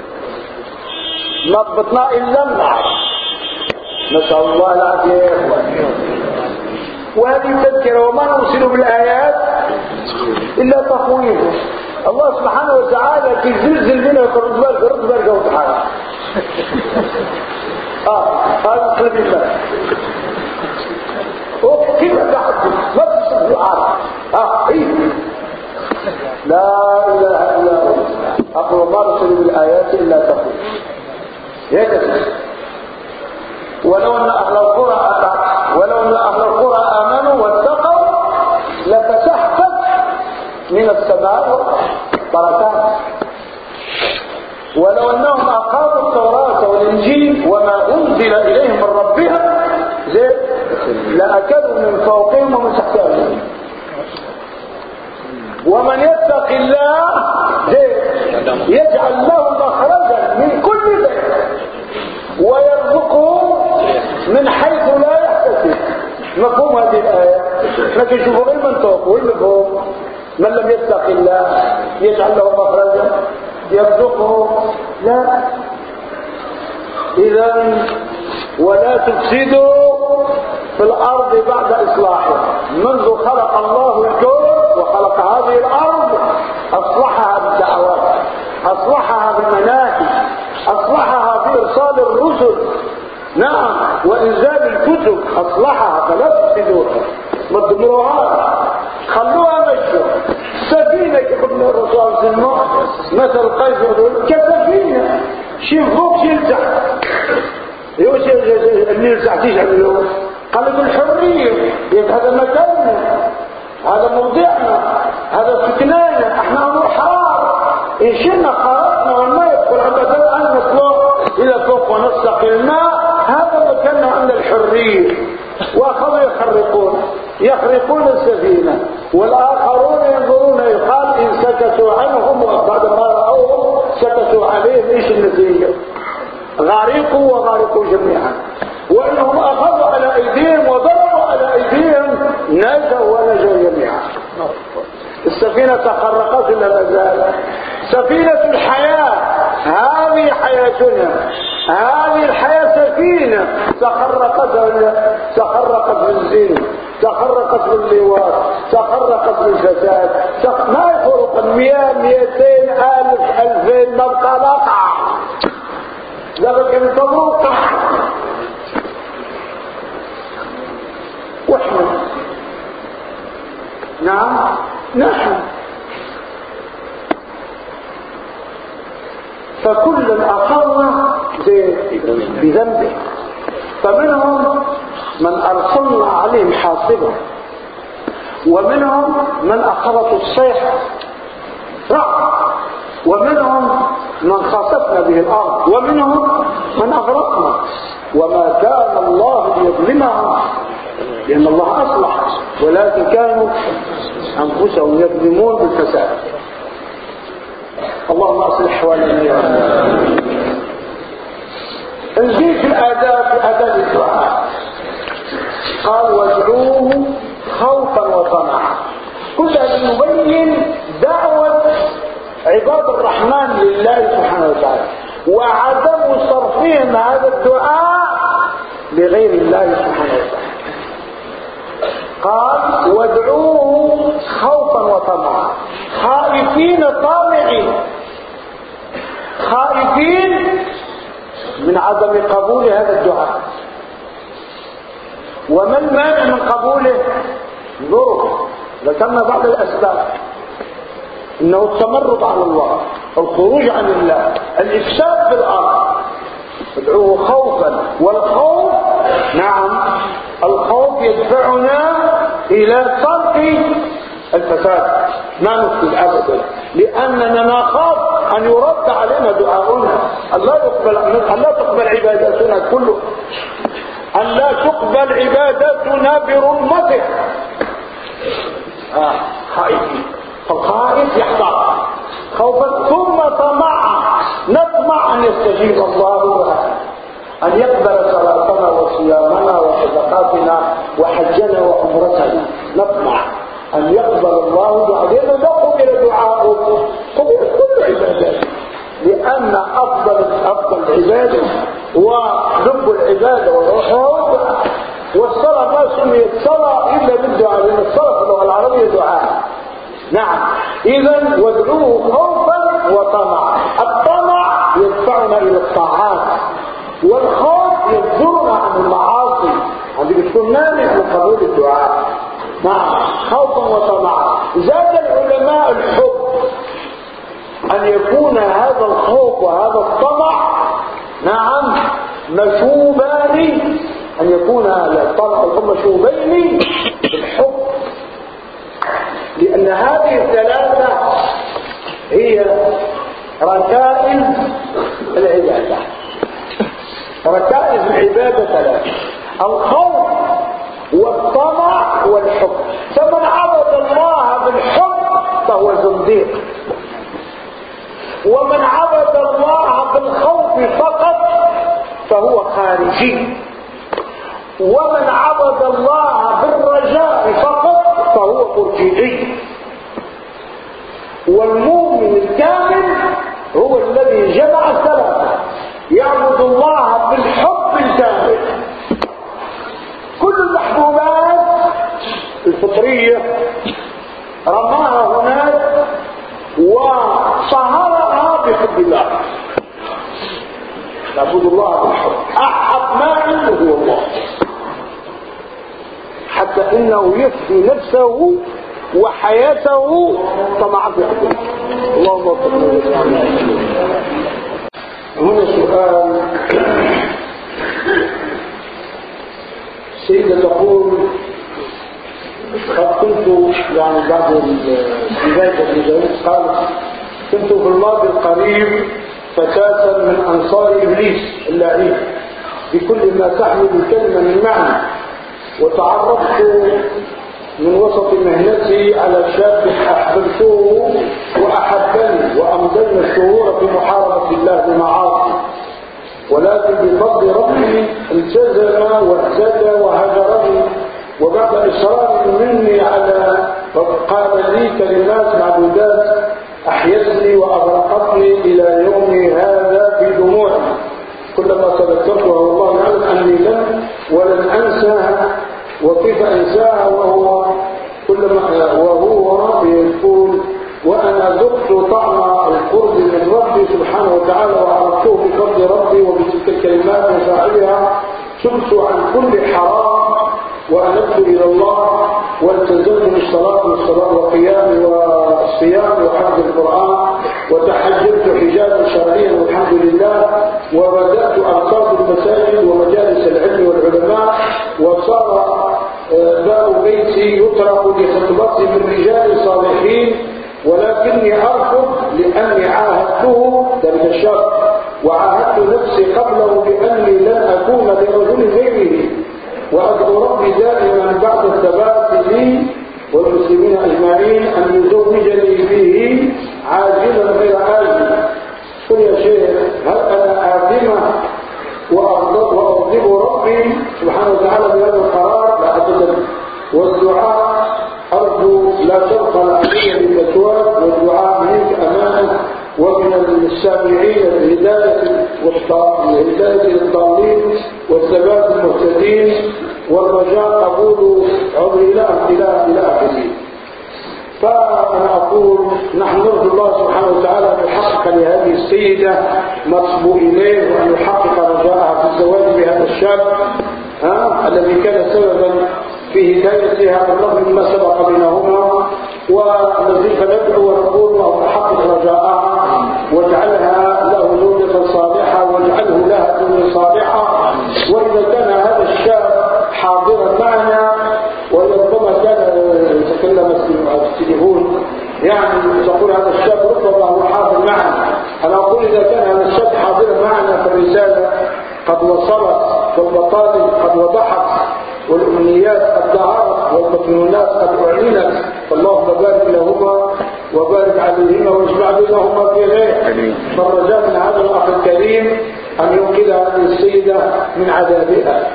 ما بطنها إلا النار. نسأل الله العافية يا إخوان. وهذه تذكرة وما نرسل بالآيات إلا تخويفه. الله سبحانه وتعالى تزلزل منها في الرجبال في الرجبال جو تعالى اه هذا سبيل الله كيف تحدث ما تصف العالم اه ايه لا اله الا هو اقول ما نرسل بالآيات إلا تخويف. يكتب ولو ان اهل القرى ولو ان اهل القرى امنوا واتقوا لفتحت من السماء بركات ولو انهم اقاموا التوراة والانجيل وما انزل اليهم من ربهم زي لاكلوا من فوقهم ومن تحتهم. ومن يتق الله زي يجعل له مخرجا من كل ذنب ويرزقه من حيث لا يحتسب. مفهوم هذه الآية؟ لكن شوفوا المنطق والمفهوم من لم يتق الله يجعل له مخرجا يرزقه؟ لا. إذا ولا تفسدوا في الأرض بعد إصلاحها. منذ خلق الله الكون وخلق هذه الأرض أصلحها بالدعوات، أصلحها بالمناهج، أصلحها بإرسال الرسل، نعم، وإنزال الكتب، أصلحها. فلا تفسدوها، ما تدمروها، خلوها مشوا. سفينة ابن الرسول صلى الله عليه وسلم مثل قيس يقول كسفينة، شيء فوق شيء تحت. يوش اللي تحتيش عملوه؟ قالوا بالحرية، هذا مكاننا، هذا موضعنا، هذا سكنانا، احنا نحار. ان شئنا خرجنا وما يدخل عندنا ان نطلع الى فوق ونسلق الماء، هذا مكاننا عند الحرية. واخذوا يخرقون يخرقون السفينة، والاخرون ينظرون، يقال ان سكتوا عنهم وبعد ما رأوهم سكتوا عليهم. ايش النتيجة؟ غارقوا وغارقوا جميعا. وانهم اخذوا على ايديهم وضربوا على ايديهم، نجوا ونجوا جميعا. السفينة تخرقت ولا لا زالت؟ سفينة الحياة، هذه حياتنا، هذه الحياة سفينة تخرقت تخرقت بالزنا، تخرقت باللواط، تخرقت بالفساد، تخ... ما يفرق مئة مئتين ألف ألفين مبقى لقع لابد أن تبوقع. واحنا نعم نحن فكل أخذنا بذنبه. فمنهم من أرسلنا عليهم حاصبا، ومنهم من أخذته الصيحة رعب، ومنهم من خسفنا به الأرض، ومنهم من أغرقنا. وما كان الله ليظلمهم لأن الله أصلح، ولكن كانوا أنفسهم يظلمون بالفساد. اللهم أصلح أحوالنا يا رب. نزيد في الآداب، في آداب الدعاء. قال وادعوه خوفا وطمعا. كل هذا يبين دعوة عباد الرحمن لله سبحانه وتعالى، وعدم صرفهم هذا الدعاء لغير الله سبحانه وتعالى. قال وادعوه خوفا وطمعا، خائفين طامعين، خائفين من عدم قبول هذا الدعاء. وما المانع من قبوله؟ ظروف، ذكرنا بعض الأسباب، إنه التمرد على الله، الخروج عن الله، الإفساد في الأرض. ادعوه خوفا، والخوف نعم الخوف يدفعنا إلى ترك الفساد، ما نفسد أبدا، لأننا نخاف أن يرد علينا دعاؤنا، أن لا تقبل أن لا تقبل عباداتنا كله، أن لا تقبل عباداتنا برمته. آه خائفين، فالخائف يحضر خوفا ثم طمعا، نطمع أن يستجيب الله لنا، أن يقبل صلاتنا وصيامنا وصدقاتنا وحجنا وعمرتنا، نطمع أن يقبل الله دعاءنا، نقبل دعاءه، قبل كل عبادات، لأن أفضل أفضل العبادة ولب العبادة وروحها. والصلاة ما سميت صلاة إلا بالدعاء، لأن الصلاة في اللغة العربية دعاء. نعم، إذا وادعوه خوفا وطمعا. الطمع يدفعنا إلى الطاعات، والخوف يصدرنا عن المعاصي، هذه تكون مانع من قبول الدعاء. نعم، خوفا وطمعا. زاد العلماء الحب، أن يكون هذا الخوف وهذا الطمع نعم مشوبان، أن يكون هذا الطمع والخوف مشوبين بالحب، لأن هذه الثلاثة هي ركائز العبادة. ركائز العبادة ثلاثة: الخوف والطمع والحب. فمن عبد الله بالحب فهو زنديق، ومن عبد الله بالخوف فقط فهو خارجي، ومن عبد الله بالرجاء فقط فهو مرجئي. والمؤمن الكامل هو الذي جمع الثلاثة، يعبد الله بالحب الكامل. كل المحبوبات الفطرية رماها هناك وصهرها بحب الله. يعبد الله بالحب، أحب ما عنده هو الله، حتى إنه يفدي نفسه وحياته طمعا في حب الله. اللهم وفقنا. هنا سؤال. سيدة تقول قد كنت يعني بعد بداية الجواز قالت كنت في الماضي القريب فتاة من أنصار إبليس اللعين بكل ما تحمل الكلمة من معنى، وتعرفت من وسط مهنتي على شاب أحببته وأحبني وأمضينا الشهور في محاربة الله بمعاصي، ولكن بفضل ربي التزم واهتدى وهجرني، وبعد إصرار مني على قال لي كلمات معدودات أحيتني وأغرقتني إلى يومي هذا في دموعي. كلما تذكرتها والله يعلم أني لن ولن أنساها، وكيف أنساها وهو كلما وهو يقول وأنا ذقت طعم القرب من ربي سبحانه وتعالى وعرفته بفضل ربي وبتلك الكلمات وفاعلها، تبت عن كل حرام وأنبت إلى الله والتزمت بالصلاة والصلاة والقيام والصيام وحفظ القرآن، وتحجبت حجابا شرعيا والحمد لله، وبدأت أرصاد المساجد ومجالس العلم والعلماء، وصار باب بيتي يطرق لخطبتي من رجال صالحين، ولكني أرفض لأني عاهدته ذلك الشر، وعاهدت نفسي قبله بأني لن أكون لرجل غيره، وأدعو ربي دائما بعد الثبات لي والمسلمين أجمعين أن يزوجني به عاجلا غير آجل. قل يا شيخ هل أنا آثمة وأغضب ربي سبحانه وتعالى بهذا القرار؟ لا أبدا. والدعاء أرجو لا تبخل علي بفتواك، والدعاء منك أمانة ومن السامعين الهداية والهداية للضالين والثبات المهتدين، والرجاء أقول عمري لا إله إلى آخره. فأنا أقول نحن نرجو الله سبحانه وتعالى أن يحقق لهذه السيدة مطلوب إليه، وأن يحقق رجاءها في الزواج بهذا الشاب ها الذي كان سببا في هدايتها بالرغم مما سبق بينهما، والذي فندعو ونقول الله يحقق رجاءها واجعلها له زوجة صالحة واجعله لها زوجة صالحة. وإذا كان هذا الشاب حاضرا معنا وربما كان يتكلم في التليفون يعني تقول هذا الشاب ربما هو حاضر معنا، أنا أقول إذا كان هذا الشاب حاضرا معنا فالرسالة قد وصلت والمطالب قد وضحت والأمنيات قد ظهرت والمكنونات قد أعلنت، فاللهم بارك لهما وبارك عليهما واجمع بينهما في غير. فالرجاء من هذا الأخ الكريم أن ينقذ هذه السيدة من عذابها.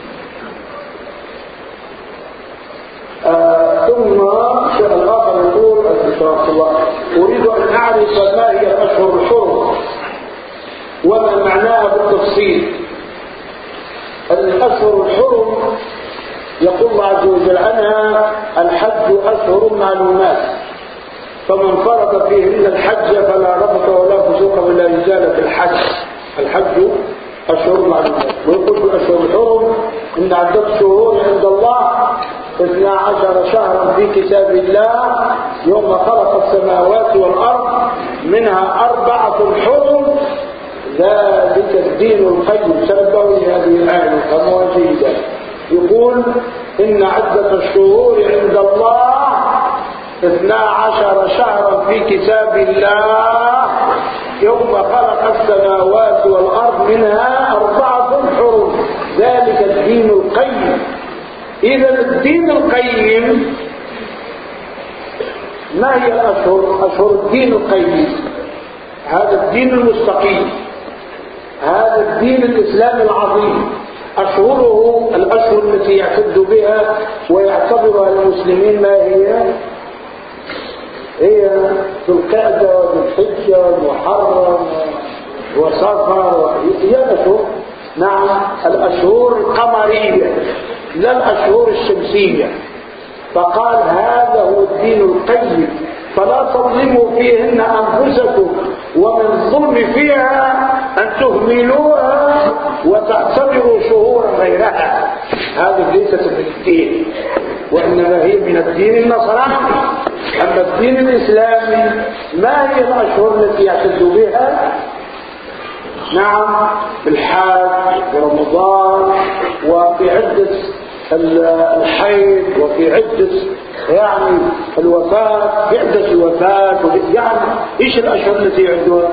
آه ثم الشيء الآخر يقول الله أريد أن أعرف ما هي الأشهر الحرم وما معناها بالتفصيل. الأشهر الحرم يقول الله عز وجل عنها الحج أشهر معلومات، فمن فرض فيهن الحج فلا رفث ولا فسوق ولا جدال في الحج. الحج أشهر معلومات. ويقول في أشهر الحرم إن عدة شهور عند الله اثنا عشر شهرا في كتاب الله يوم خلق السماوات والأرض منها أربعة حرم ذلك الدين القيم. تنبهوا لهذه الآية فهموها جيدا. يقول إن عدة الشهور عند الله اثنا عشر شهرا في كتاب الله يوم خلق السماوات والأرض منها أربعة حرم ذلك الدين القيم. إذا الدين القيم ما هي الأشهر؟ أشهر الدين القيم هذا الدين المستقيم، هذا الدين الإسلامي العظيم. أشهره الأشهر التي يعتد بها ويعتبرها المسلمين ما هي؟ هي ذو القعدة وذو الحجة ومحرم وصفر وإيانته. نعم الأشهر القمرية لا الأشهر الشمسية. فقال هذا هو الدين القيم، فلا تظلموا فيهن أنفسكم، ومن الظلم فيها أن تهملوها وتعتبروا شهورا غيرها. هذه ليست من الدين، وإنما هي من الدين النصراني. أما الدين الإسلامي ما هي الأشهر التي يعتد بها؟ نعم بالحج ورمضان وفي عدة الحيض وفي عدة يعني الوفاة، في عدة الوفاة. يعني ايش الأشهر التي يعدوها؟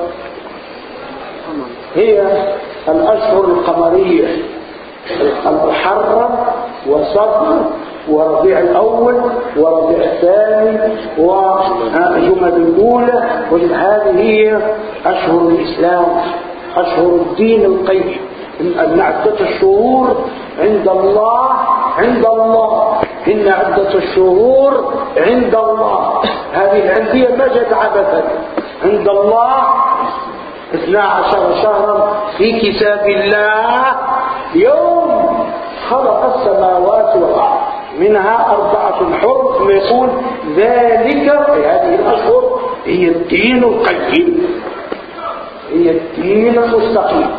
هي الأشهر القمرية، المحرم وصفر وربيع الأول وربيع الثاني وجماد الأولى. وهذه هي أشهر الإسلام، أشهر الدين القيم. أن عدة الشهور عند الله عند الله إن عدة الشهور عند الله. هذه العندية ما جت عبثا، عند الله اثنا عشر شهرا في كتاب الله يوم خلق السماوات والأرض، منها أربعة حرم. ثم يقول ذلك في هذه الأشهر هي الدين القيم، هي الدين المستقيم.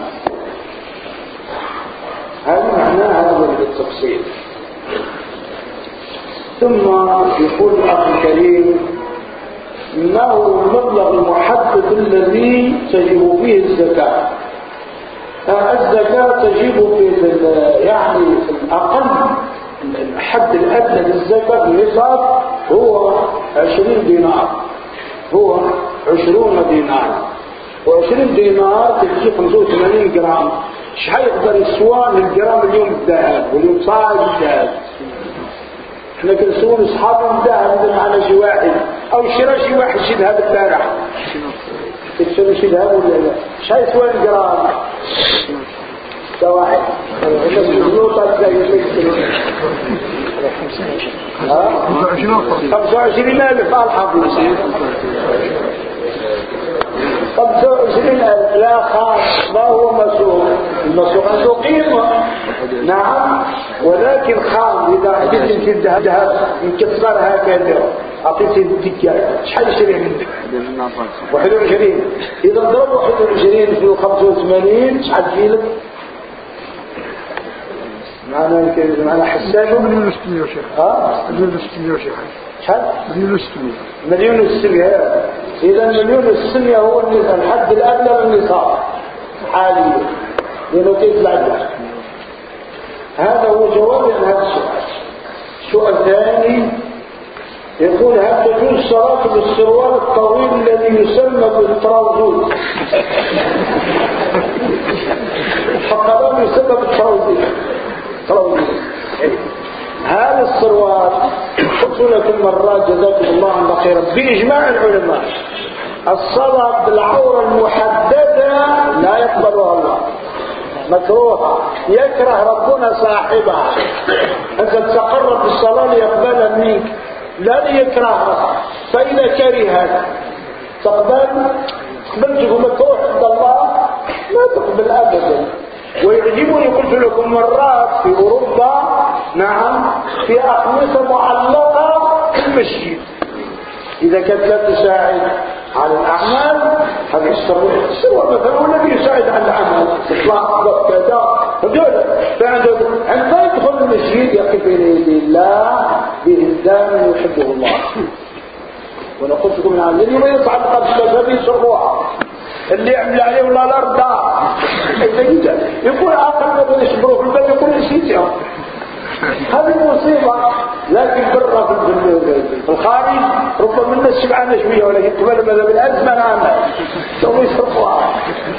هذا معناه هذا بالتفصيل. ثم يقول الأخ الكريم ما هو المبلغ المحدد الذي تجب فيه الزكاة؟ الزكاة تجب في يعني الأقل الحد الأدنى للزكاة في النصاب هو عشرين دينار، هو عشرون دينار، وعشرين دينار تجي خمسة وثمانين جرام. ايش حيقدر يسوى من جرام اليوم الذهب واليوم صاعد الذهب؟ احنا كنسول اصحاب الذهب اللي معنا شي واحد او شرا شي واحد شي ذهب البارح، تشتري شي ذهب ولا لا؟ ايش حيسوى الجرام؟ واحد خمسة وعشرين ألف الحافظ خمسة وعشرين ألف. لا خاص ما هو مسوق، المسوق عنده قيمة نعم، ولكن خام. إذا عدت في الذهب يكسر هكذا أعطيت الدكان شحال يشري منك؟ واحد وعشرين. إذا ضرب واحد وعشرين في خمسة وثمانين شحال فيلك؟ معنا كذا معنا حسان مليون وستمية وشيخ. ها مليون وستمية وشيخ. شحال؟ مليون وستمية. مليون وستمية. إذا مليون وستمية هو الحد الأدنى للنصاب حاليا، لأنه كيف بعد. هذا هو جواب عن هذا السؤال. السؤال الثاني يقول هل تجوز الصلاة بالسروال الطويل الذي يسمى بالتراوزون؟ فقالوا يسمى بالتراوزون. هذا السروال قلت لكم مرات جزاكم الله عنا خيرا بإجماع العلماء الصلاة بالعورة المحددة لا يقبلها الله، مكروهة، يكره ربنا صاحبها. أنت تقرب بالصلاة ليقبلها منك لا ليكرهها، فإذا كرهت تقبل تقبلته مكروه عند الله لا تقبل أبدا. ويعجبني قلت لكم مرات في أوروبا نعم في أقمصة معلقة في المسجد، إذا كانت لا تساعد على الأعمال هذا السروال مثلا هو الذي يساعد على العمل إطلاق كذا هذول. عندما يدخل المسجد يقف بين يدي الله بإنسان يحبه الله. وأنا قلت لكم من عام الذي ما يصعد قبل الشباب يسروها اللي يعمل عليه ولا لا رضا يقول آخر ما يشبروه في البلد يقول نسيتها. هذه مصيبة. لكن برا في الخارج ربما الناس شبعانة شوية، ولكن قبل ماذا بالأزمة نعمل سووا يسرقوها.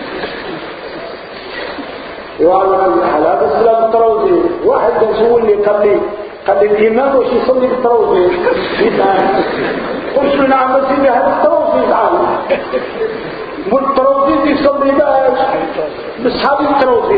يوعلم الحلال السلام التروزي. واحد يسولني قال لي قال لي الإمام وش يصلي بالتروزي؟ قلت له نعم سيدي هذا التروزي يفعل والتروزي يصلي باش بصحاب التروزي.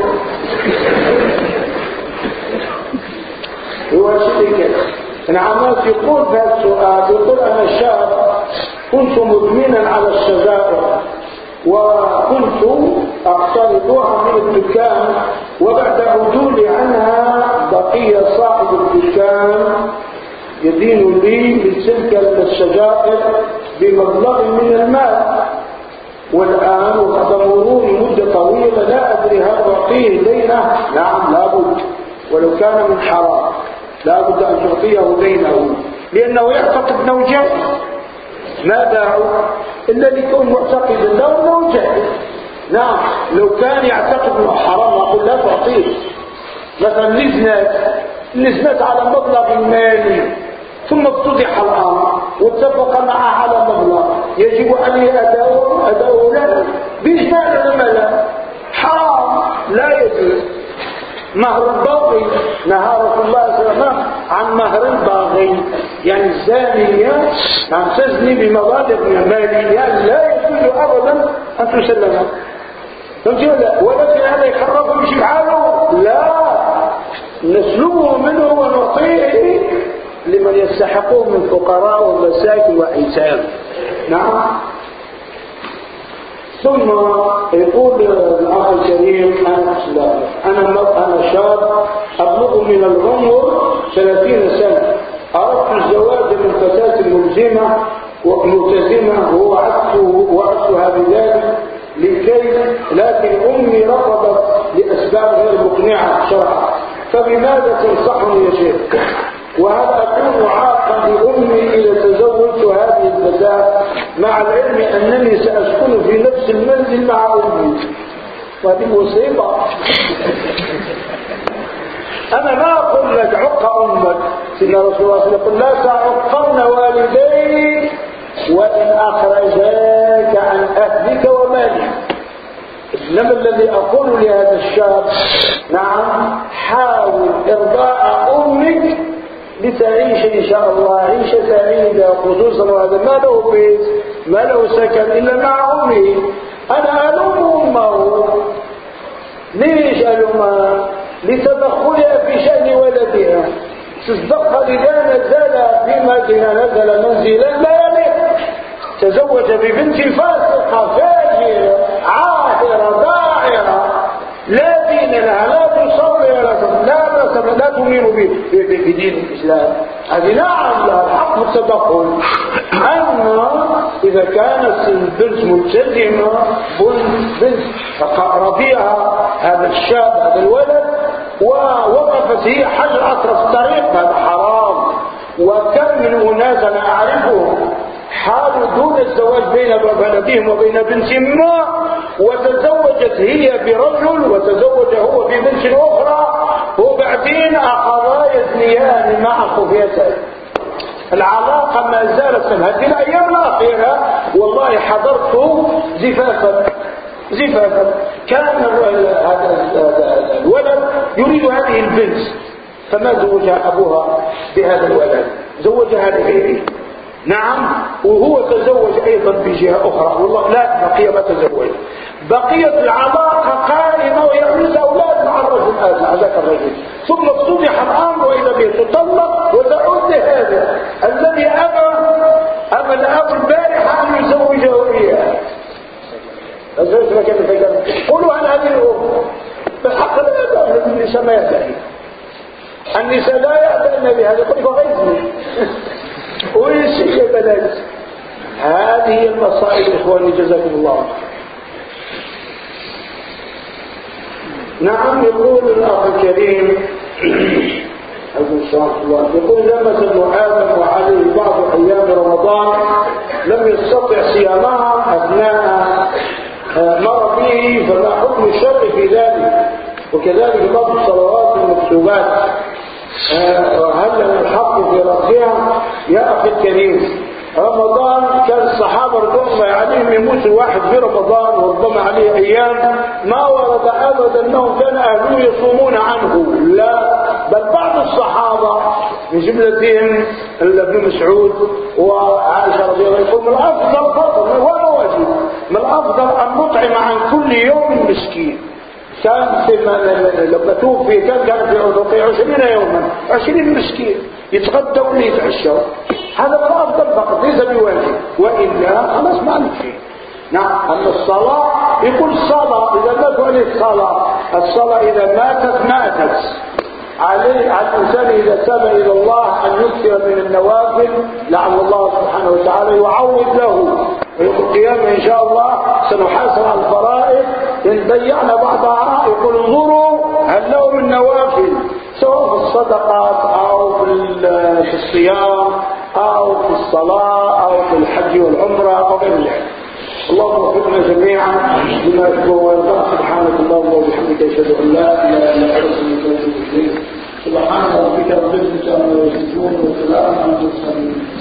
هو شيء كده. العمات يقول في السؤال يقول أنا شاب كنت مدمنا على الشجائر وكنت أقترضها من الدكان، وبعد عدولي عنها بقي صاحب الدكان يدين لي بتلك الشجائر بمبلغ من المال، والآن وقد مرور مدة طويلة لا أدري هل أعطيه دينه. نعم لابد، ولو كان من حرام لابد أن تعطيه دينه، لأنه يعتقد أنه جائز. ما باعوا إلا ليكون معتقد أنه جائز. نعم لو كان يعتقد أنه حرام أقول لا تعطيه. مثلا نزنت نزنت على مبلغ مالي ثم افتضح الأمر واتفق معه على مبلغ يجب عليه أداؤه أداؤه له بإجماع العلماء حرام لا يجوز. مهر الباغي نهى رسول الله صلى الله عليه وسلم عن مهر الباغي، يعني الزانية عن تزني بمبالغ مالية لا يجوز أبدا أن تسلمها. ولكن هذا يخرف مش بحاله، لا نسلبه منه ونعطيه لمن يستحقوه من فقراء ومساكين وأيتام. نعم. ثم يقول الأخ الكريم أنا أنا أنا شاب أبلغ من العمر ثلاثين سنة، أردت الزواج من فتاة ملزمة وملتزمة ووعدت وعدتها بذلك لكي لكن أمي رفضت لأسباب غير مقنعة شرعا، فبماذا تنصحني يا شيخ؟ وهل أكون عاقا لأمي إذا تزوجت هذه الفتاة مع العلم أنني سأسكن في نفس المنزل مع أمي؟ وهذه مصيبة. أنا ما أقول لك عق أمك، سيدنا رسول الله صلى الله عليه وسلم يقول لا تعقن والديك وإن أخرجاك عن أهلك ومالك. إنما الذي أقول لهذا الشاب نعم حاول إرضاء أمك لتعيش إن شاء الله عيشة سعيدة، خصوصا وهذا ما له بيت ما له سكن إلا مع أمه. أنا ألوم أمه. ليش ألومها؟ لتدخلها في شأن ولدها. تصدقها إذا نزل في مدينة نزل منزلا لا يليق، تزوج ببنت فاسقة فاجرة عاهرة داعرة لا دين لها، لا تصلي ولا لا لا, لا تؤمن بدين الإسلام. هذه نعم لها الحق بالتدخل. أما إذا كانت البنت ملتزمة بنت رضيها هذا الشاب هذا الولد ووقفت هي حجر أطرف الطريق، هذا حرام. وكم من أناس أنا أعرفهم حالوا دون الزواج بين بلدهم وبين بنت ما، وتزوجت هي برجل وتزوج هو ببنت أخرى، وبعدين أخذا يزنيان مع خفيتين. العلاقة ما زالت هذه الأيام الأخيرة والله حضرت زفافا زفافا كان هذا الولد يريد هذه البنت، فما زوجها أبوها بهذا الولد، زوجها لغيره. نعم. وهو تزوج أيضا بجهة أخرى والله لا بقي ما تزوج، بقيت العلاقة قائمة ويحرز أولاد مع الرجل هذا ذاك الرجل، ثم افتضح الأمر وإذا به تطلق وتعود هذا الذي أبى أبى الأب البارحة أن يزوجه إياه. أزوج لك الفجر قولوا عن هذه الأمور بالحق لا يأبى النساء ما يأبى، النساء لا يأبى بهذا يقول فغيظني ويسي يا بلد. هذه المصائب إخواني جزاكم الله. نعم. يقول الأخ الكريم يقول لمس ابن آدم وعليه بعض أيام رمضان لم يستطع صيامها أثناء مرضه، فما حكم الشرع في ذلك؟ وكذلك بعض الصلوات المكتوبات هل لنا الحق في رفعها؟ يا أخي الكريم رمضان كان الصحابة رضوان الله عليهم يموت واحد في رمضان وربما عليه أيام ما ورد أبدا أنهم كان أهله يصومون عنه، لا بل بعض الصحابة من جملتهم ابن مسعود وعائشة رضي الله عنها يقول من الأفضل فضل ولا واجب من الأفضل أن نطعم عن كل يوم مسكين. كان لما توفي كان كان في عنقه عشرين يوما عشرين مسكين، يتغدوا واللي يتعشوا، هذا هو أفضل فقط ليس بواجب، وإلا خلاص ما نمشي. نعم. أما الصلاة يقول الصلاة إذا مات عليه الصلاة، الصلاة إذا ماتت ماتت عليه، على الإنسان إذا تاب إلى الله أن يكثر من النوافل لعل الله سبحانه وتعالى يعوض له. ويوم القيامة إن شاء الله سنحاسب على الفرائض، إن ضيعنا بعضها يقول انظروا هل له من نوافل، سواء في الصدقات أو في الصيام أو في الصلاة أو في الحج والعمرة أو غير ذلك. اللهم وفقنا جميعا لما يحب ويرضى. سبحانك اللهم وبحمدك اشهد ان لا اله الا انت استغفرك واتوب اليك. سبحان ربك رب العزه عما يصفون وسلام على المرسلين.